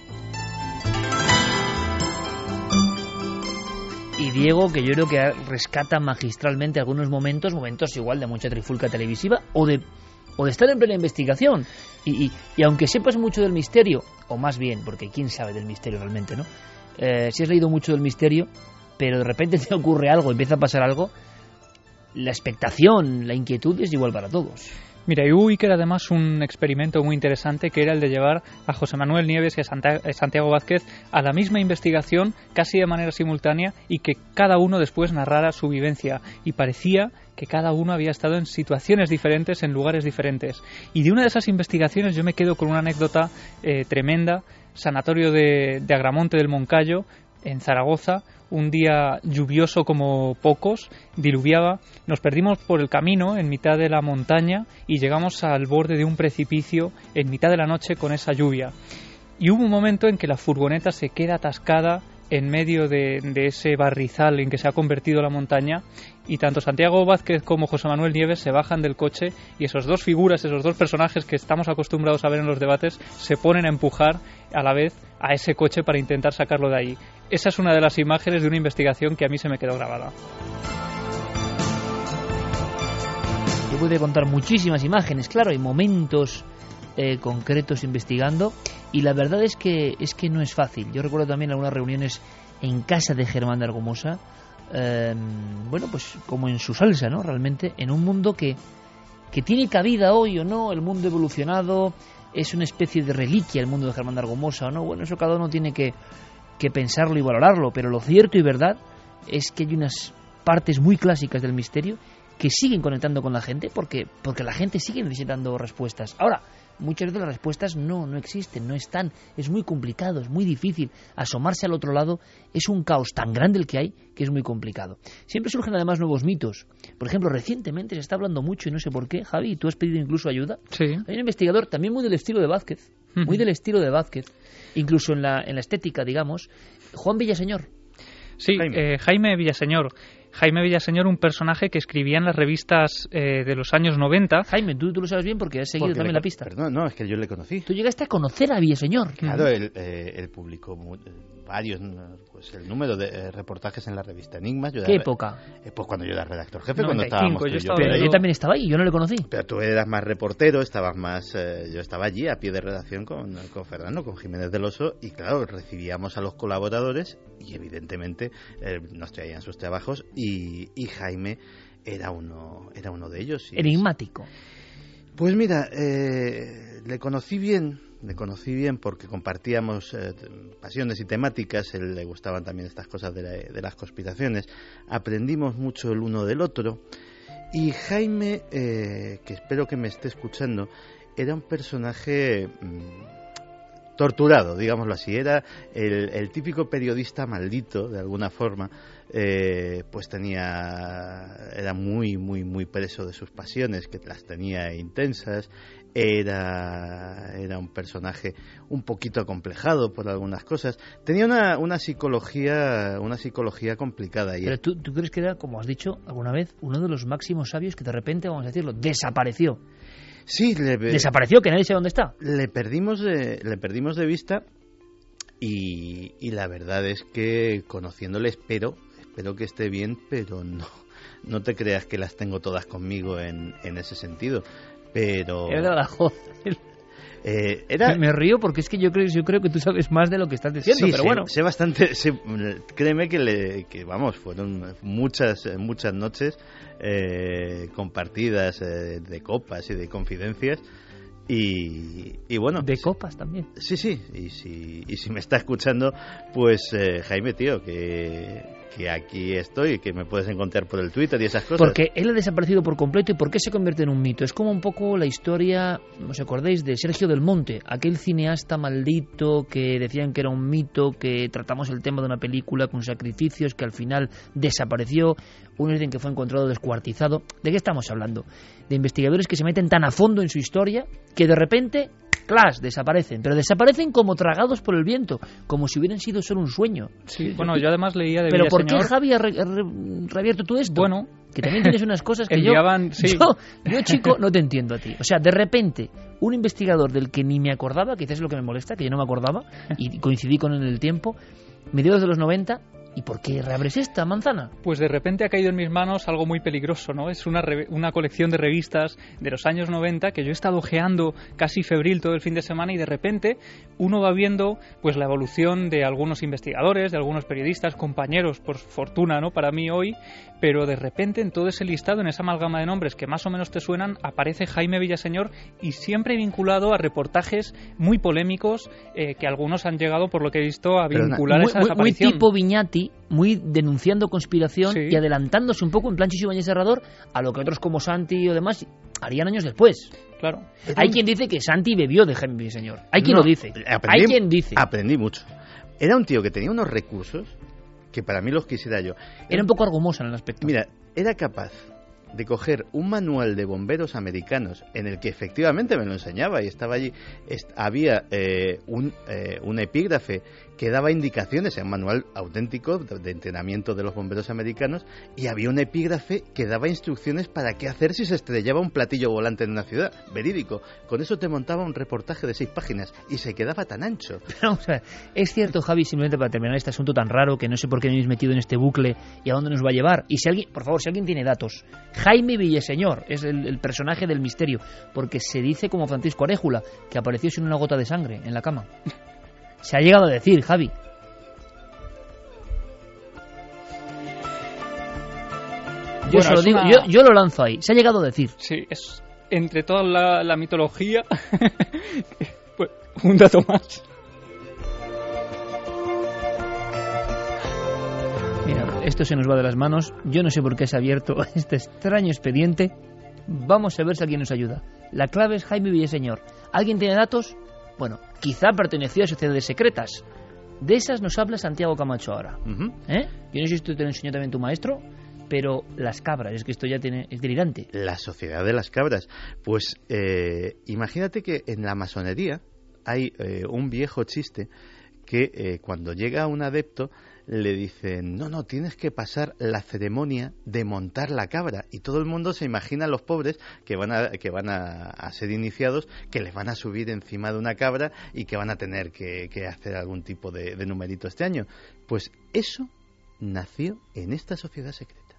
Y Diego, que yo creo que rescata magistralmente algunos momentos, momentos igual de mucha trifulca televisiva, o de o de estar en plena investigación. Y, y, y aunque sepas mucho del misterio, o más bien, porque quién sabe del misterio realmente, ¿no? Eh, si has leído mucho del misterio, pero de repente te ocurre algo, empieza a pasar algo, la expectación, la inquietud es igual para todos. Mira, y hubo Iker además un experimento muy interesante, que era el de llevar a José Manuel Nieves y a Santiago Vázquez a la misma investigación casi de manera simultánea, y que cada uno después narrara su vivencia, y parecía que cada uno había estado en situaciones diferentes, en lugares diferentes. Y de una de esas investigaciones yo me quedo con una anécdota eh, tremenda. Sanatorio de, de Agramonte del Moncayo, en Zaragoza, un día lluvioso como pocos, diluviaba, nos perdimos por el camino en mitad de la montaña y llegamos al borde de un precipicio en mitad de la noche con esa lluvia. Y hubo un momento en que la furgoneta se queda atascada en medio de, de ese barrizal en que se ha convertido la montaña, y tanto Santiago Vázquez como José Manuel Nieves se bajan del coche, y esos dos figuras, esos dos personajes que estamos acostumbrados a ver en los debates, se ponen a empujar a la vez a ese coche para intentar sacarlo de ahí. Esa es una de las imágenes de una investigación que a mí se me quedó grabada. Yo pude contar muchísimas imágenes, claro, hay momentos eh, concretos investigando, y la verdad es que es que no es fácil. Yo recuerdo también algunas reuniones en casa de Germán de Argumosa, eh, bueno, pues como en su salsa, ¿no? Realmente, en un mundo que, que tiene cabida hoy o no, el mundo evolucionado, es una especie de reliquia el mundo de Germán de Argumosa o no, bueno, eso cada uno tiene que, que pensarlo y valorarlo, pero lo cierto y verdad es que hay unas partes muy clásicas del misterio que siguen conectando con la gente, porque porque la gente sigue necesitando respuestas. Ahora, muchas de las respuestas no, no existen, no están, es muy complicado, es muy difícil. Asomarse al otro lado es un caos tan grande el que hay que es muy complicado. Siempre surgen además nuevos mitos. Por ejemplo, recientemente se está hablando mucho, y no sé por qué, Javi, tú has pedido incluso ayuda. Sí. Hay un investigador también muy del estilo de Vázquez, uh-huh. muy del estilo de Vázquez, incluso en la, en la estética, digamos, Juan Villaseñor. Sí, Jaime, eh, Jaime Villaseñor. Jaime Villaseñor, un personaje que escribía en las revistas eh, de los años noventa. Jaime, tú, tú lo sabes bien porque has seguido porque también le, la pista. Perdón, no, es que yo le conocí. Tú llegaste a conocer a Villaseñor. Claro, él, eh, él publicó muy, varios, pues el número de eh, reportajes en la revista Enigmas. Yo ¿Qué era, época? Eh, pues cuando yo era redactor jefe, noventa y cinco, cuando estábamos yo, tú y yo. Pero yo, yo también estaba ahí, yo no le conocí. Pero tú eras más reportero, estabas más... Eh, yo estaba allí a pie de redacción con, con Fernando, con Jiménez del Oso, y claro, recibíamos a los colaboradores y evidentemente eh, nos traían sus trabajos, y, y Jaime era uno era uno de ellos. Y enigmático. Pues mira, eh, le conocí bien, le conocí bien porque compartíamos eh, pasiones y temáticas, a él le gustaban también estas cosas de, la, de las conspiraciones, aprendimos mucho el uno del otro, y Jaime, eh, que espero que me esté escuchando, era un personaje mmm, torturado, digámoslo así, era el, el típico periodista maldito, de alguna forma. Eh, pues tenía, era muy, muy, muy preso de sus pasiones, que las tenía intensas, era, era un personaje un poquito acomplejado por algunas cosas, tenía una, una psicología, una psicología complicada. Y Pero tú, tú crees que era, como has dicho alguna vez, uno de los máximos sabios que de repente, vamos a decirlo, desapareció. Sí, le, desapareció, que nadie sabe dónde está. Le perdimos de, le perdimos de vista y, y la verdad es que conociéndole espero Espero que esté bien, pero no, no te creas que las tengo todas conmigo en, en ese sentido. Pero era la joder. Eh, era... Me río porque es que yo creo, yo creo que tú sabes más de lo que estás diciendo, sí, pero sé, bueno. sé bastante, sé, créeme que, le, que vamos, fueron muchas, muchas noches eh, compartidas eh, de copas y de confidencias. Y, y bueno, de copas también. Sí, sí, y si, y si me está escuchando, pues eh, Jaime, tío, que, que aquí estoy, que me puedes encontrar por el Twitter y esas cosas. Porque él ha desaparecido por completo. ¿Y por qué se convierte en un mito? Es como un poco la historia, ¿os acordáis? De Sergio del Monte, aquel cineasta maldito que decían que era un mito, que tratamos el tema de una película con sacrificios, que al final desapareció. Unos dicen que fue encontrado descuartizado. ¿De qué estamos hablando? De investigadores que se meten tan a fondo en su historia que de repente, ¡clas!, desaparecen. Pero desaparecen como tragados por el viento, como si hubieran sido solo un sueño. Sí, bueno, yo además leía de ¿Pero por Villaseñor... qué Javi ha re re reabierto tú esto? Bueno... Que también tienes unas cosas que enviaban, yo, sí. yo... Yo, chico, no te entiendo a ti. O sea, de repente, un investigador del que ni me acordaba, quizás es lo que me molesta, que yo no me acordaba, y coincidí con él en el tiempo, mediados de los noventa... ¿Y por qué reabres esta manzana? Pues de repente ha caído en mis manos algo muy peligroso, ¿no? Es una, una colección de revistas de los años noventa que yo he estado ojeando casi febril todo el fin de semana y de repente uno va viendo pues la evolución de algunos investigadores, de algunos periodistas, compañeros, por fortuna, ¿no? Para mí hoy, pero de repente en todo ese listado, en esa amalgama de nombres que más o menos te suenan, aparece Jaime Villaseñor y siempre vinculado a reportajes muy polémicos eh, que algunos han llegado, por lo que he visto, a vincular muy, esa muy, desaparición. Muy tipo Viñati, muy denunciando conspiración, sí, y adelantándose un poco en plan Chicho Ibáñez Serrador a lo que otros como Santi o demás harían años después. Claro. Hay quien dice que Santi bebió de Jaime Villaseñor. Hay quien no, lo dice. Aprendí, Hay quien dice. Aprendí mucho. Era un tío que tenía unos recursos que para mí los quisiera yo. Era, era un poco argomosa en el aspecto. Mira, era capaz de coger un manual de bomberos americanos en el que efectivamente me lo enseñaba y estaba allí, est- había eh, un, eh, un epígrafe que daba indicaciones, en un manual auténtico de, de entrenamiento de los bomberos americanos, y había un epígrafe que daba instrucciones para qué hacer si se estrellaba un platillo volante en una ciudad, verídico. Con eso te montaba un reportaje de seis páginas y se quedaba tan ancho. Pero, o sea, es cierto, Javi, simplemente para terminar este asunto tan raro que no sé por qué me habéis metido en este bucle y a dónde nos va a llevar. Y si alguien, por favor, si alguien tiene datos, Jaime Villaseñor es el, el personaje del misterio, porque se dice como Francisco Aréjula, que apareció sin una gota de sangre en la cama. Se ha llegado a decir, Javi. Yo bueno, se lo digo, una... yo, yo lo lanzo ahí. Se ha llegado a decir. Sí, es entre toda la, la mitología, pues, un dato más. Mira, esto se nos va de las manos. Yo no sé por qué se ha abierto este extraño expediente. Vamos a ver si alguien nos ayuda. La clave es Jaime Villaseñor. ¿Alguien tiene datos? Bueno, quizá perteneció a sociedades secretas. De esas nos habla Santiago Camacho ahora. Uh-huh. ¿Eh? Yo no sé si esto te lo enseñó también tu maestro, pero las cabras, es que esto ya tiene, es delirante. La sociedad de las cabras. Pues eh, imagínate que en la masonería hay eh, un viejo chiste que eh, cuando llega un adepto le dicen, no, no, tienes que pasar la ceremonia de montar la cabra. Y todo el mundo se imagina a los pobres que van a, que van a, a ser iniciados, que les van a subir encima de una cabra y que van a tener que, que hacer algún tipo de, de numerito este año. Pues eso nació en esta sociedad secreta.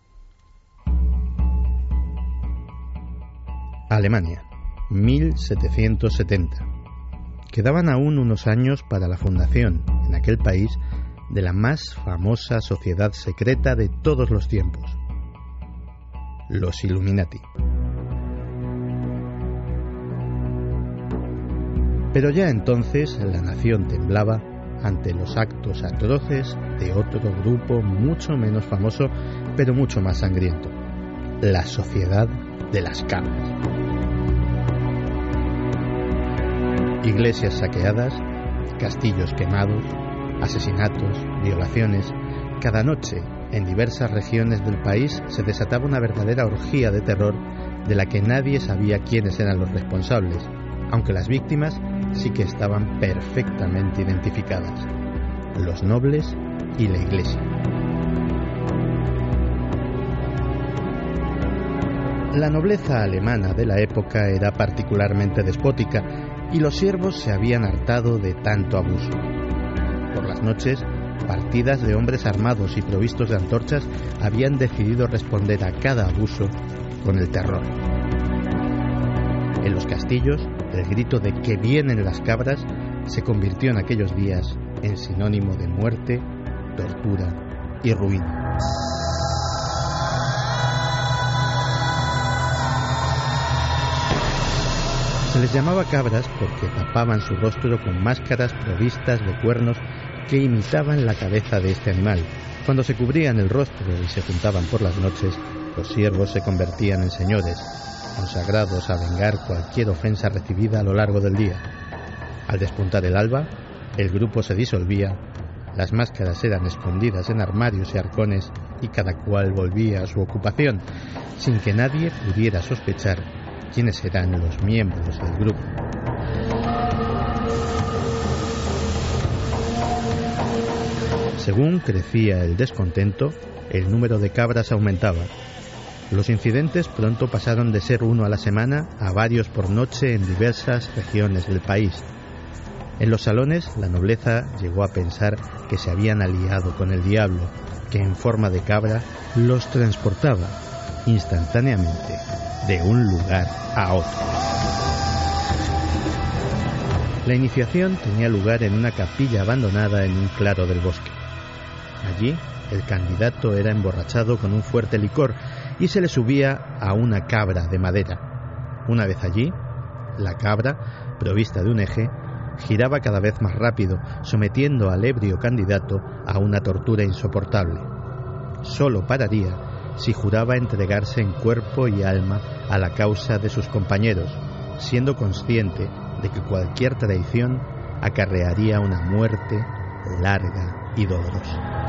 Alemania, mil setecientos setenta. Quedaban aún unos años para la fundación, en aquel país, de la más famosa sociedad secreta de todos los tiempos, los Illuminati. Pero ya entonces la nación temblaba ante los actos atroces de otro grupo mucho menos famoso, pero mucho más sangriento: la Sociedad de las Cabras. Iglesias saqueadas, castillos quemados, asesinatos, violaciones. Cada noche, en diversas regiones del país, se desataba una verdadera orgía de terror de la que nadie sabía quiénes eran los responsables, aunque las víctimas sí que estaban perfectamente identificadas: los nobles y la Iglesia. La nobleza alemana de la época era particularmente despótica y los siervos se habían hartado de tanto abuso. Por las noches, partidas de hombres armados y provistos de antorchas habían decidido responder a cada abuso con el terror. En los castillos, el grito de "que vienen las cabras" se convirtió en aquellos días en sinónimo de muerte, tortura y ruina. Se les llamaba cabras porque tapaban su rostro con máscaras provistas de cuernos que imitaban la cabeza de este animal. Cuando se cubrían el rostro y se juntaban por las noches, los siervos se convertían en señores, consagrados a vengar cualquier ofensa recibida a lo largo del día. Al despuntar el alba, el grupo se disolvía, las máscaras eran escondidas en armarios y arcones y cada cual volvía a su ocupación, sin que nadie pudiera sospechar quiénes eran los miembros del grupo. Según crecía el descontento, el número de cabras aumentaba. Los incidentes pronto pasaron de ser uno a la semana a varios por noche en diversas regiones del país. En los salones, la nobleza llegó a pensar que se habían aliado con el diablo, que en forma de cabra los transportaba instantáneamente de un lugar a otro. La iniciación tenía lugar en una capilla abandonada en un claro del bosque. Allí, el candidato era emborrachado con un fuerte licor y se le subía a una cabra de madera. Una vez allí, la cabra, provista de un eje, giraba cada vez más rápido, sometiendo al ebrio candidato a una tortura insoportable. Solo pararía si juraba entregarse en cuerpo y alma a la causa de sus compañeros, siendo consciente de que cualquier traición acarrearía una muerte larga y dolorosa.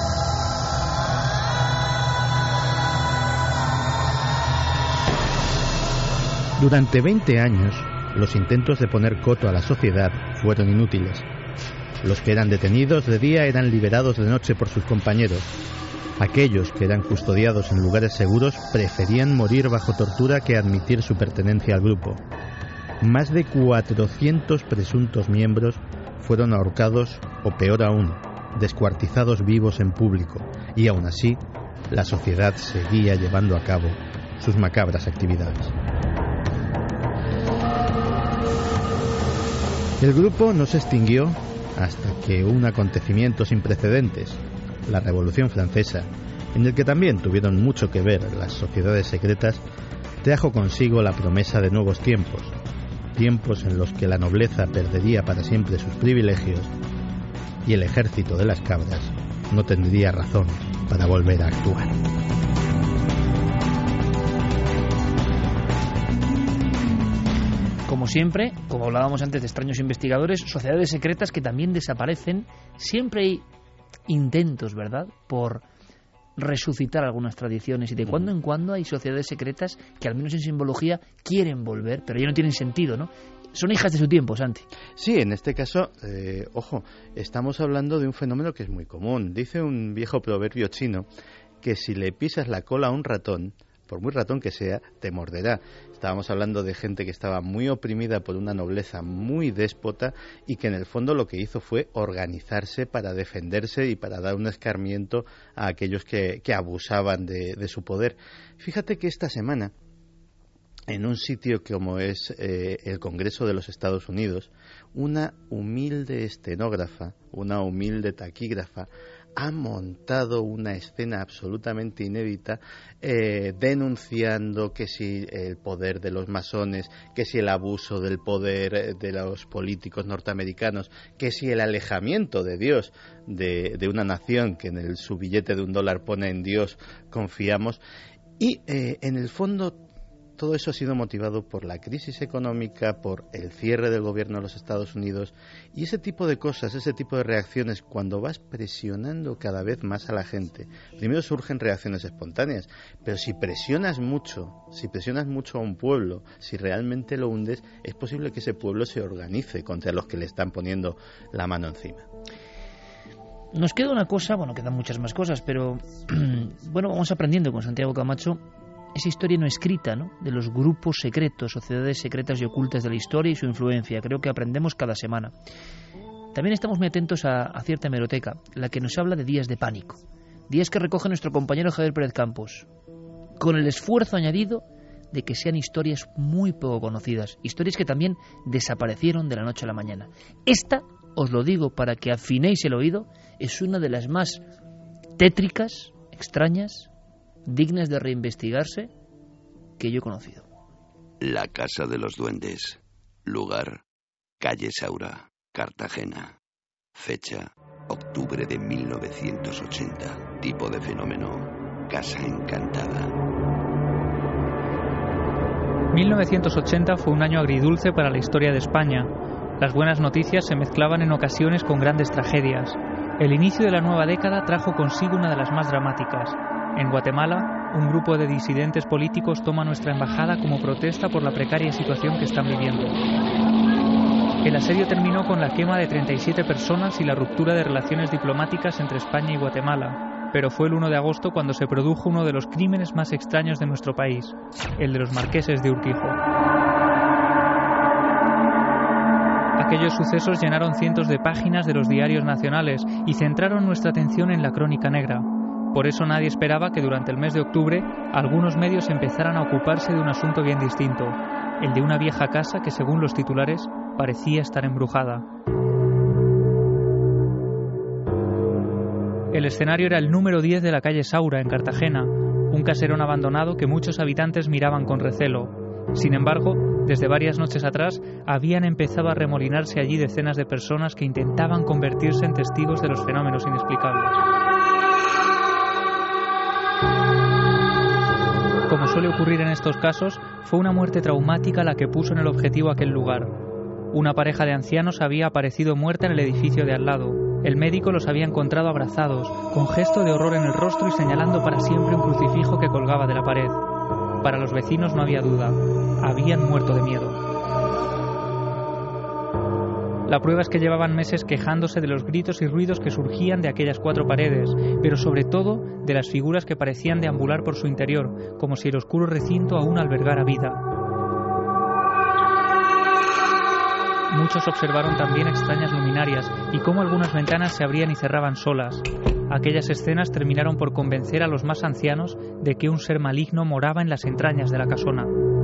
Durante veinte años, los intentos de poner coto a la sociedad fueron inútiles. Los que eran detenidos de día eran liberados de noche por sus compañeros. Aquellos que eran custodiados en lugares seguros preferían morir bajo tortura que admitir su pertenencia al grupo. Más de cuatrocientos presuntos miembros fueron ahorcados o, peor aún, descuartizados vivos en público, y aún así, la sociedad seguía llevando a cabo sus macabras actividades. El grupo no se extinguió hasta que un acontecimiento sin precedentes, la Revolución Francesa, en el que también tuvieron mucho que ver las sociedades secretas, trajo consigo la promesa de nuevos tiempos, tiempos en los que la nobleza perdería para siempre sus privilegios y el ejército de las cabras no tendría razón para volver a actuar. Como siempre, como hablábamos antes de extraños investigadores, sociedades secretas que también desaparecen. Siempre hay intentos, ¿verdad?, por resucitar algunas tradiciones, y de cuando en cuando hay sociedades secretas que, al menos en simbología, quieren volver, pero ya no tienen sentido, ¿no? Son hijas de su tiempo, Santi. Sí, en este caso, eh, ojo, estamos hablando de un fenómeno que es muy común. Dice un viejo proverbio chino que si le pisas la cola a un ratón, por muy ratón que sea, te morderá. Estábamos hablando de gente que estaba muy oprimida por una nobleza muy déspota y que en el fondo lo que hizo fue organizarse para defenderse y para dar un escarmiento a aquellos que, que abusaban de, de su poder. Fíjate que esta semana, en un sitio como es eh, el Congreso de los Estados Unidos, una humilde estenógrafa, una humilde taquígrafa, ha montado una escena absolutamente inédita, eh, denunciando que si el poder de los masones, que si el abuso del poder de los políticos norteamericanos, que si el alejamiento de Dios de, de una nación que en el, su billete de un dólar pone en Dios confiamos. Y eh, en el fondo todo eso ha sido motivado por la crisis económica, por el cierre del gobierno de los Estados Unidos, y ese tipo de cosas, ese tipo de reacciones, cuando vas presionando cada vez más a la gente, primero surgen reacciones espontáneas, pero si presionas mucho, si presionas mucho a un pueblo, si realmente lo hundes, es posible que ese pueblo se organice contra los que le están poniendo la mano encima. Nos queda una cosa, bueno, quedan muchas más cosas, pero bueno, vamos aprendiendo con Santiago Camacho esa historia no escrita, ¿no?, de los grupos secretos, sociedades secretas y ocultas de la historia y su influencia. Creo que aprendemos cada semana. También estamos muy atentos a, a cierta hemeroteca, la que nos habla de días de pánico, días que recoge nuestro compañero Javier Pérez Campos, con el esfuerzo añadido de que sean historias muy poco conocidas, historias que también desaparecieron de la noche a la mañana. Esta, os lo digo para que afinéis el oído, es una de las más tétricas, extrañas, dignas de reinvestigarse que yo he conocido. La Casa de los Duendes. Lugar: calle Saura, Cartagena. Fecha: octubre de mil novecientos ochenta. Tipo de fenómeno: casa encantada. mil novecientos ochenta fue un año agridulce para la historia de España. Las buenas noticias se mezclaban en ocasiones con grandes tragedias. El inicio de la nueva década trajo consigo una de las más dramáticas. En Guatemala, un grupo de disidentes políticos toma nuestra embajada como protesta por la precaria situación que están viviendo. El asedio terminó con la quema de treinta y siete personas y la ruptura de relaciones diplomáticas entre España y Guatemala, pero fue el uno de agosto cuando se produjo uno de los crímenes más extraños de nuestro país, el de los marqueses de Urquijo. Aquellos sucesos llenaron cientos de páginas de los diarios nacionales y centraron nuestra atención en la crónica negra. Por eso nadie esperaba que durante el mes de octubre algunos medios empezaran a ocuparse de un asunto bien distinto, el de una vieja casa que, según los titulares, parecía estar embrujada. El escenario era el número diez de la calle Saura, en Cartagena, un caserón abandonado que muchos habitantes miraban con recelo. Sin embargo, desde varias noches atrás habían empezado a remolinarse allí decenas de personas que intentaban convertirse en testigos de los fenómenos inexplicables. Como suele ocurrir en estos casos, fue una muerte traumática la que puso en el objetivo aquel lugar. Una pareja de ancianos había aparecido muerta en el edificio de al lado. El médico los había encontrado abrazados, con gesto de horror en el rostro y señalando para siempre un crucifijo que colgaba de la pared. Para los vecinos no había duda, habían muerto de miedo. La prueba es que llevaban meses quejándose de los gritos y ruidos que surgían de aquellas cuatro paredes, pero sobre todo de las figuras que parecían deambular por su interior, como si el oscuro recinto aún albergara vida. Muchos observaron también extrañas luminarias y cómo algunas ventanas se abrían y cerraban solas. Aquellas escenas terminaron por convencer a los más ancianos de que un ser maligno moraba en las entrañas de la casona.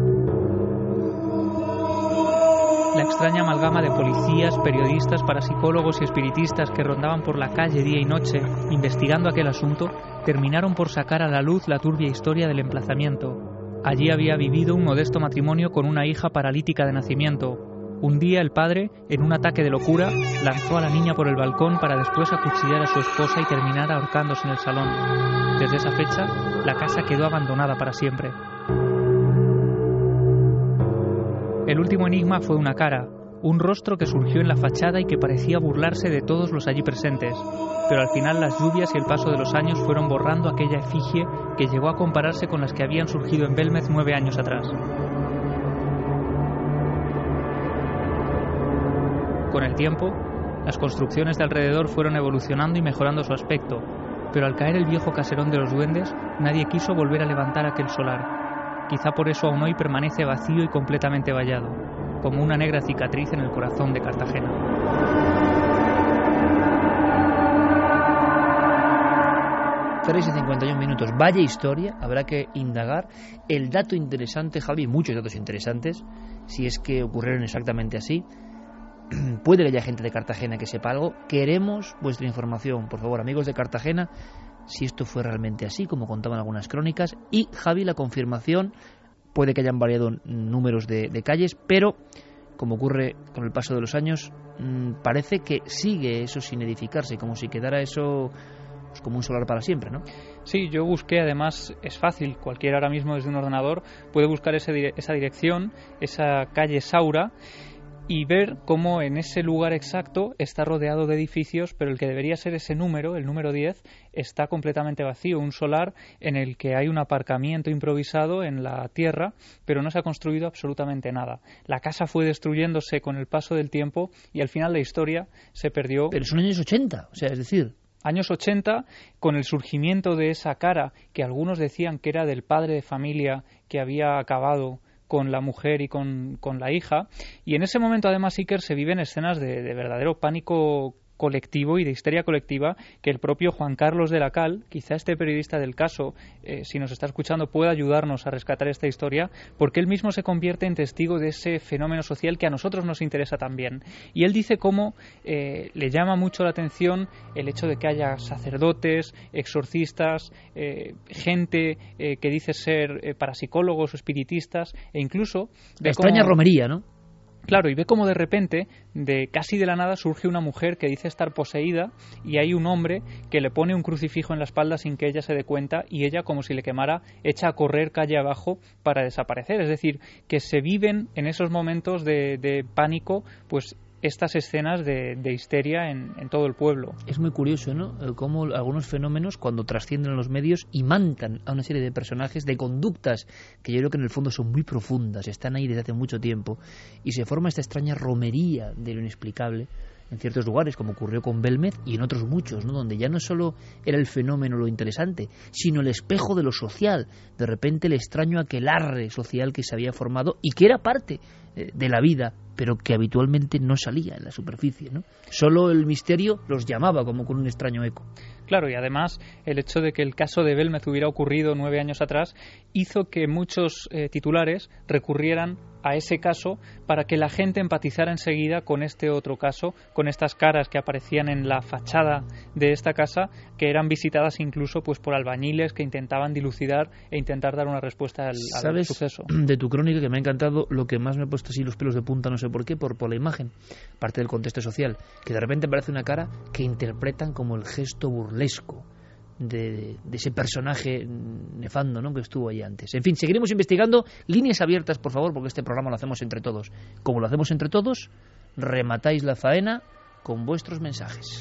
La extraña amalgama de policías, periodistas, parapsicólogos y espiritistas que rondaban por la calle día y noche investigando aquel asunto terminaron por sacar a la luz la turbia historia del emplazamiento. Allí había vivido un modesto matrimonio con una hija paralítica de nacimiento. Un día el padre, en un ataque de locura, lanzó a la niña por el balcón para después acuchillar a su esposa y terminar ahorcándose en el salón. Desde esa fecha, la casa quedó abandonada para siempre. El último enigma fue una cara, un rostro que surgió en la fachada y que parecía burlarse de todos los allí presentes. Pero al final las lluvias y el paso de los años fueron borrando aquella efigie que llegó a compararse con las que habían surgido en Belmez nueve años atrás. Con el tiempo, las construcciones de alrededor fueron evolucionando y mejorando su aspecto, pero al caer el viejo caserón de los duendes, nadie quiso volver a levantar aquel solar. Quizá por eso aún hoy permanece vacío y completamente vallado, como una negra cicatriz en el corazón de Cartagena. tres y cincuenta y un minutos. Vaya historia, habrá que indagar. El dato interesante, Javi, muchos datos interesantes, si es que ocurrieron exactamente así. puede que haya gente de Cartagena que sepa algo. Queremos vuestra información, por favor, amigos de Cartagena, si esto fue realmente así, como contaban algunas crónicas. Y, Javi, la confirmación, puede que hayan variado números de, de calles, pero, como ocurre con el paso de los años, mmm, parece que sigue eso sin edificarse, como si quedara eso pues, como un solar para siempre, ¿no? Sí, yo busqué, además es fácil, cualquiera ahora mismo desde un ordenador puede buscar ese, esa dirección, esa calle Saura, y ver cómo en ese lugar exacto está rodeado de edificios, pero el que debería ser ese número, el número diez, está completamente vacío, un solar en el que hay un aparcamiento improvisado en la tierra, pero no se ha construido absolutamente nada. La casa fue destruyéndose con el paso del tiempo y al final la historia se perdió. Pero son años ochenta, o sea, es decir... Años ochenta, con el surgimiento de esa cara que algunos decían que era del padre de familia que había acabado con la mujer y con, con la hija, y en ese momento además, Iker, se viven escenas de, de verdadero pánico colectivo y de histeria colectiva que el propio Juan Carlos de la Cal, quizá este periodista del caso, eh, si nos está escuchando, pueda ayudarnos a rescatar esta historia, porque él mismo se convierte en testigo de ese fenómeno social que a nosotros nos interesa también. Y él dice cómo eh, le llama mucho la atención el hecho de que haya sacerdotes, exorcistas, eh, gente eh, que dice ser eh, parapsicólogos o espiritistas, e incluso... La extraña cómo... romería, ¿no? Claro, y ve como de repente, de casi de la nada, surge una mujer que dice estar poseída y hay un hombre que le pone un crucifijo en la espalda sin que ella se dé cuenta y ella, como si le quemara, echa a correr calle abajo para desaparecer. Es decir, que se viven en esos momentos de, de pánico, pues estas escenas de, de histeria en, en todo el pueblo. Es muy curioso, ¿no? Cómo algunos fenómenos, cuando trascienden a los medios, imantan a una serie de personajes, de conductas que yo creo que en el fondo son muy profundas, están ahí desde hace mucho tiempo, y se forma esta extraña romería de lo inexplicable en ciertos lugares, como ocurrió con Belmez y en otros muchos, ¿no? Donde ya no solo era el fenómeno lo interesante, sino el espejo de lo social, de repente el extraño aquelarre social que se había formado y que era parte eh, de la vida, pero que habitualmente no salía en la superficie, ¿no? Solo el misterio los llamaba como con un extraño eco. Claro, y además el hecho de que el caso de Belmez hubiera ocurrido nueve años atrás hizo que muchos eh, titulares recurrieran a ese caso para que la gente empatizara enseguida con este otro caso, con estas caras que aparecían en la fachada de esta casa, que eran visitadas incluso pues por albañiles que intentaban dilucidar e intentar dar una respuesta al, al suceso. De tu crónica, que me ha encantado, lo que más me ha puesto así los pelos de punta, no sé por qué, por, por la imagen, parte del contexto social, que de repente aparece una cara que interpretan como el gesto burlesco De, de ese personaje nefando, ¿no?, que estuvo ahí antes. En fin, seguiremos investigando. Líneas abiertas, por favor, porque este programa lo hacemos entre todos. Como lo hacemos entre todos, rematáis la faena con vuestros mensajes.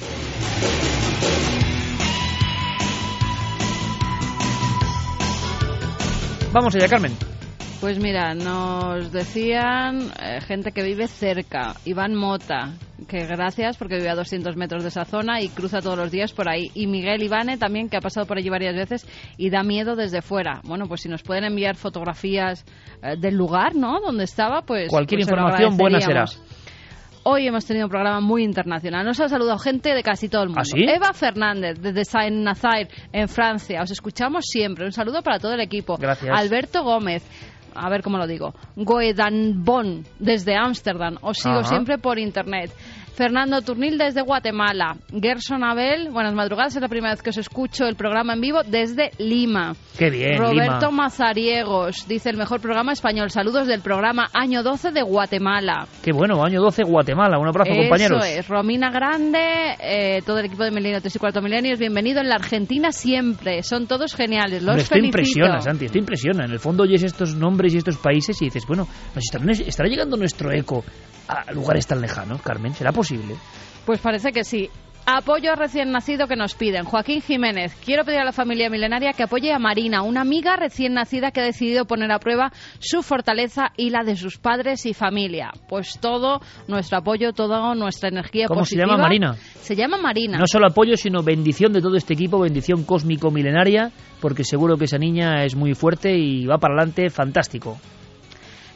Vamos allá, Carmen. Pues mira, nos decían eh, gente que vive cerca, Iván Mota, que gracias porque vive a doscientos metros de esa zona y cruza todos los días por ahí, y Miguel Ivane también, que ha pasado por allí varias veces y da miedo desde fuera. Bueno, pues si nos pueden enviar fotografías eh, del lugar, ¿no?, donde estaba, pues cualquier pues información buena será. Hoy hemos tenido un programa muy internacional. Nos ha saludado gente de casi todo el mundo. ¿Ah, sí? Eva Fernández, desde Saint-Nazaire, en Francia. Os escuchamos siempre. Un saludo para todo el equipo. Gracias. Alberto Gómez. A ver cómo lo digo. Goedanbon, desde Ámsterdam. Os sigo Ajá. siempre por internet. Fernando Turnil, desde Guatemala. Gerson Abel, buenas madrugadas. Es la primera vez que os escucho el programa en vivo desde Lima. ¡Qué bien, Roberto Lima! Mazariegos, dice el mejor programa español. Saludos del programa Año doce de Guatemala. ¡Qué bueno! Año doce, Guatemala. Un abrazo, Eso compañeros. Eso es. Romina Grande, eh, todo el equipo de Milenio tres y Cuarto Milenios. Bienvenido en la Argentina siempre. Son todos geniales. Los esto felicito. impresiona, Santi. Esto impresiona. En el fondo oyes estos nombres y estos países y dices, bueno, nos estará, estará llegando nuestro eco a lugares tan lejanos, Carmen. ¿Será posible? Pues parece que sí. Apoyo a recién nacido que nos piden. Joaquín Jiménez, quiero pedir a la familia milenaria que apoye a Marina, una amiga recién nacida que ha decidido poner a prueba su fortaleza y la de sus padres y familia. Pues todo nuestro apoyo, toda nuestra energía ¿Cómo positiva. se llama Marina? Se llama Marina. No solo apoyo, sino bendición de todo este equipo, bendición cósmico milenaria, porque seguro que esa niña es muy fuerte y va para adelante fantástico.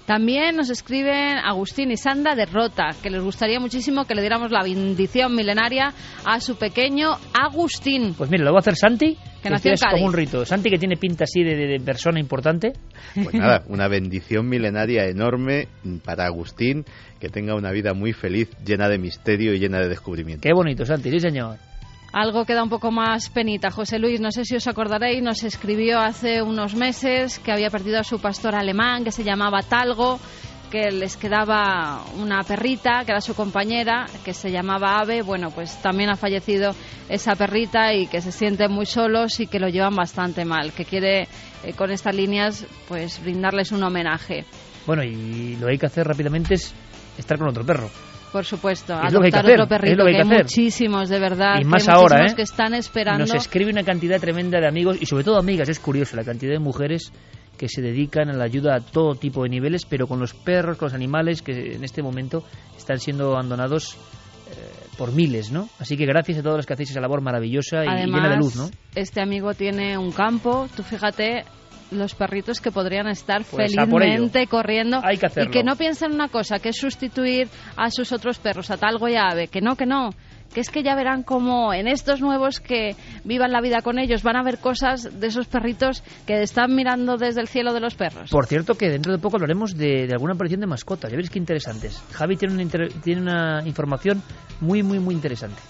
También nos escriben Agustín y Sandra de Rota, que les gustaría muchísimo que le diéramos la bendición milenaria a su pequeño Agustín. Pues mira, lo va a hacer Santi, que, que nació en es Cádiz. como un rito. Santi, que tiene pinta así de, de, de persona importante. Pues nada, una bendición milenaria enorme para Agustín, que tenga una vida muy feliz, llena de misterio y llena de descubrimiento. Qué bonito, Santi, sí señor. Algo que da un poco más penita. José Luis, no sé si os acordaréis, nos escribió hace unos meses que había perdido a su pastor alemán, que se llamaba Talgo, que les quedaba una perrita, que era su compañera, que se llamaba Ave. Bueno, pues también ha fallecido esa perrita y que se sienten muy solos y que lo llevan bastante mal, que quiere eh, con estas líneas pues brindarles un homenaje. Bueno, y lo que hay que hacer rápidamente es estar con otro perro. Por supuesto, es lo que hay que adoptar hacer, otro perrito, es lo que hay que que hay hacer. muchísimos, de verdad, Y más que hay ahora, muchísimos ¿eh? que están esperando. Nos escribe una cantidad tremenda de amigos y sobre todo amigas. Es curioso la cantidad de mujeres que se dedican a la ayuda a todo tipo de niveles, pero con los perros, con los animales que en este momento están siendo abandonados eh, por miles, ¿no? Así que gracias a todos los que hacéis esa labor maravillosa y Además, llena de luz, ¿no? Este amigo tiene un campo, tú fíjate los perritos que podrían estar Pues a por felizmente corriendo. Hay que hacerlo. Y que no piensen una cosa, que es sustituir a sus otros perros, a Talgo y a Ave, que no, que no, que es que ya verán como en estos nuevos que vivan la vida con ellos van a ver cosas de esos perritos que están mirando desde el cielo de los perros. Por cierto, que dentro de poco hablaremos de, de alguna aparición de mascotas. Ya veréis qué interesantes. Javi tiene una, inter- tiene una información muy, muy, muy interesante.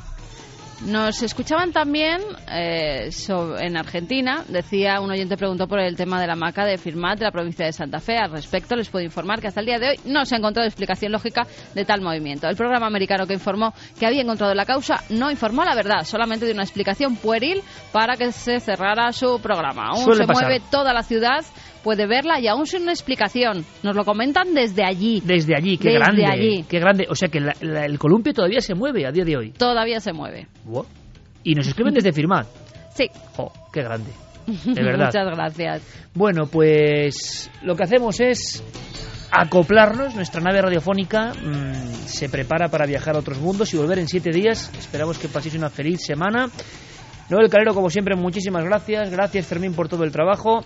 Nos escuchaban también eh, so, en Argentina, decía un oyente, preguntó por el tema de la hamaca de Firmat de la provincia de Santa Fe. Al respecto les puedo informar que hasta el día de hoy no se ha encontrado explicación lógica de tal movimiento. El programa americano que informó que había encontrado la causa no informó la verdad, solamente dio una explicación pueril para que se cerrara su programa. Aún Suele se pasar. mueve toda la ciudad, puede verla y aún sin una explicación. Nos lo comentan desde allí. Desde allí, qué Desde grande. allí. Qué grande. O sea que la, la, el columpio todavía se mueve a día de hoy. Todavía se mueve. Wow. Y nos escriben desde Firmat. Sí. Oh, qué grande. De verdad. Muchas gracias. Bueno, pues lo que hacemos es acoplarnos. Nuestra nave radiofónica mmm, se prepara para viajar a otros mundos y volver en siete días. Esperamos que paséis una feliz semana. Noel Calero, como siempre, muchísimas gracias. Gracias, Fermín, por todo el trabajo.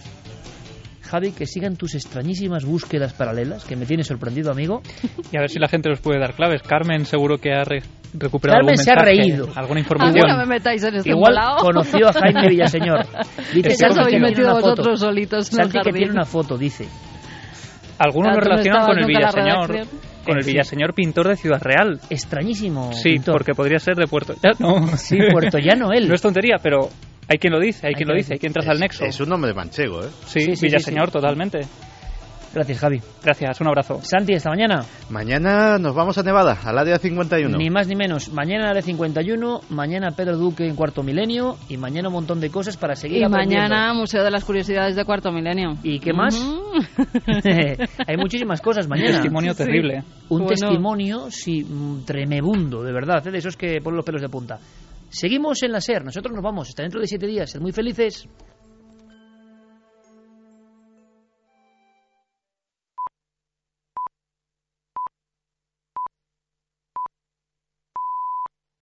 Javi, que sigan tus extrañísimas búsquedas paralelas, que me tiene sorprendido, amigo. Y a ver si la gente nos puede dar claves. Carmen seguro que ha re recuperado Carmen algún se ha mensaje, reído. alguna A información. mí no me metáis en este Igual embolado. conoció a Jaime Villaseñor. Dice Que ya os Santi habéis que tiene metido una foto. vosotros solitos en el Santi que jardín. tiene una foto, dice. Algunos Claro, lo tú no relacionan con el estabas nunca en la Villaseñor, redacción. con el Villaseñor pintor de Ciudad Real. Extrañísimo Sí, pintor. porque podría ser de Puerto Llano. Sí, Puerto Llano él. No es tontería, pero hay quien lo dice, hay, Hay quien lo que- dice, hay quien traza el nexo. Es un nombre manchego, ¿eh? Sí, Sí, sí, Villaseñor, sí, sí. totalmente. Gracias, Javi. Gracias, un abrazo. Santi, hasta mañana. Mañana nos vamos a Nevada, al área cincuenta y uno. Ni más ni menos. Mañana la cincuenta y uno, mañana Pedro Duque en Cuarto Milenio y mañana un montón de cosas para seguir Y aprendiendo. mañana Museo de las Curiosidades de Cuarto Milenio. ¿Y qué más? Ujú. Hay muchísimas cosas Un mañana. testimonio Sí. terrible. Un Bueno. testimonio, sí, mm, tremebundo, de verdad, ¿eh? De esos que ponen los pelos de punta. Seguimos en la SER, nosotros nos vamos, hasta dentro de siete días, sed muy felices.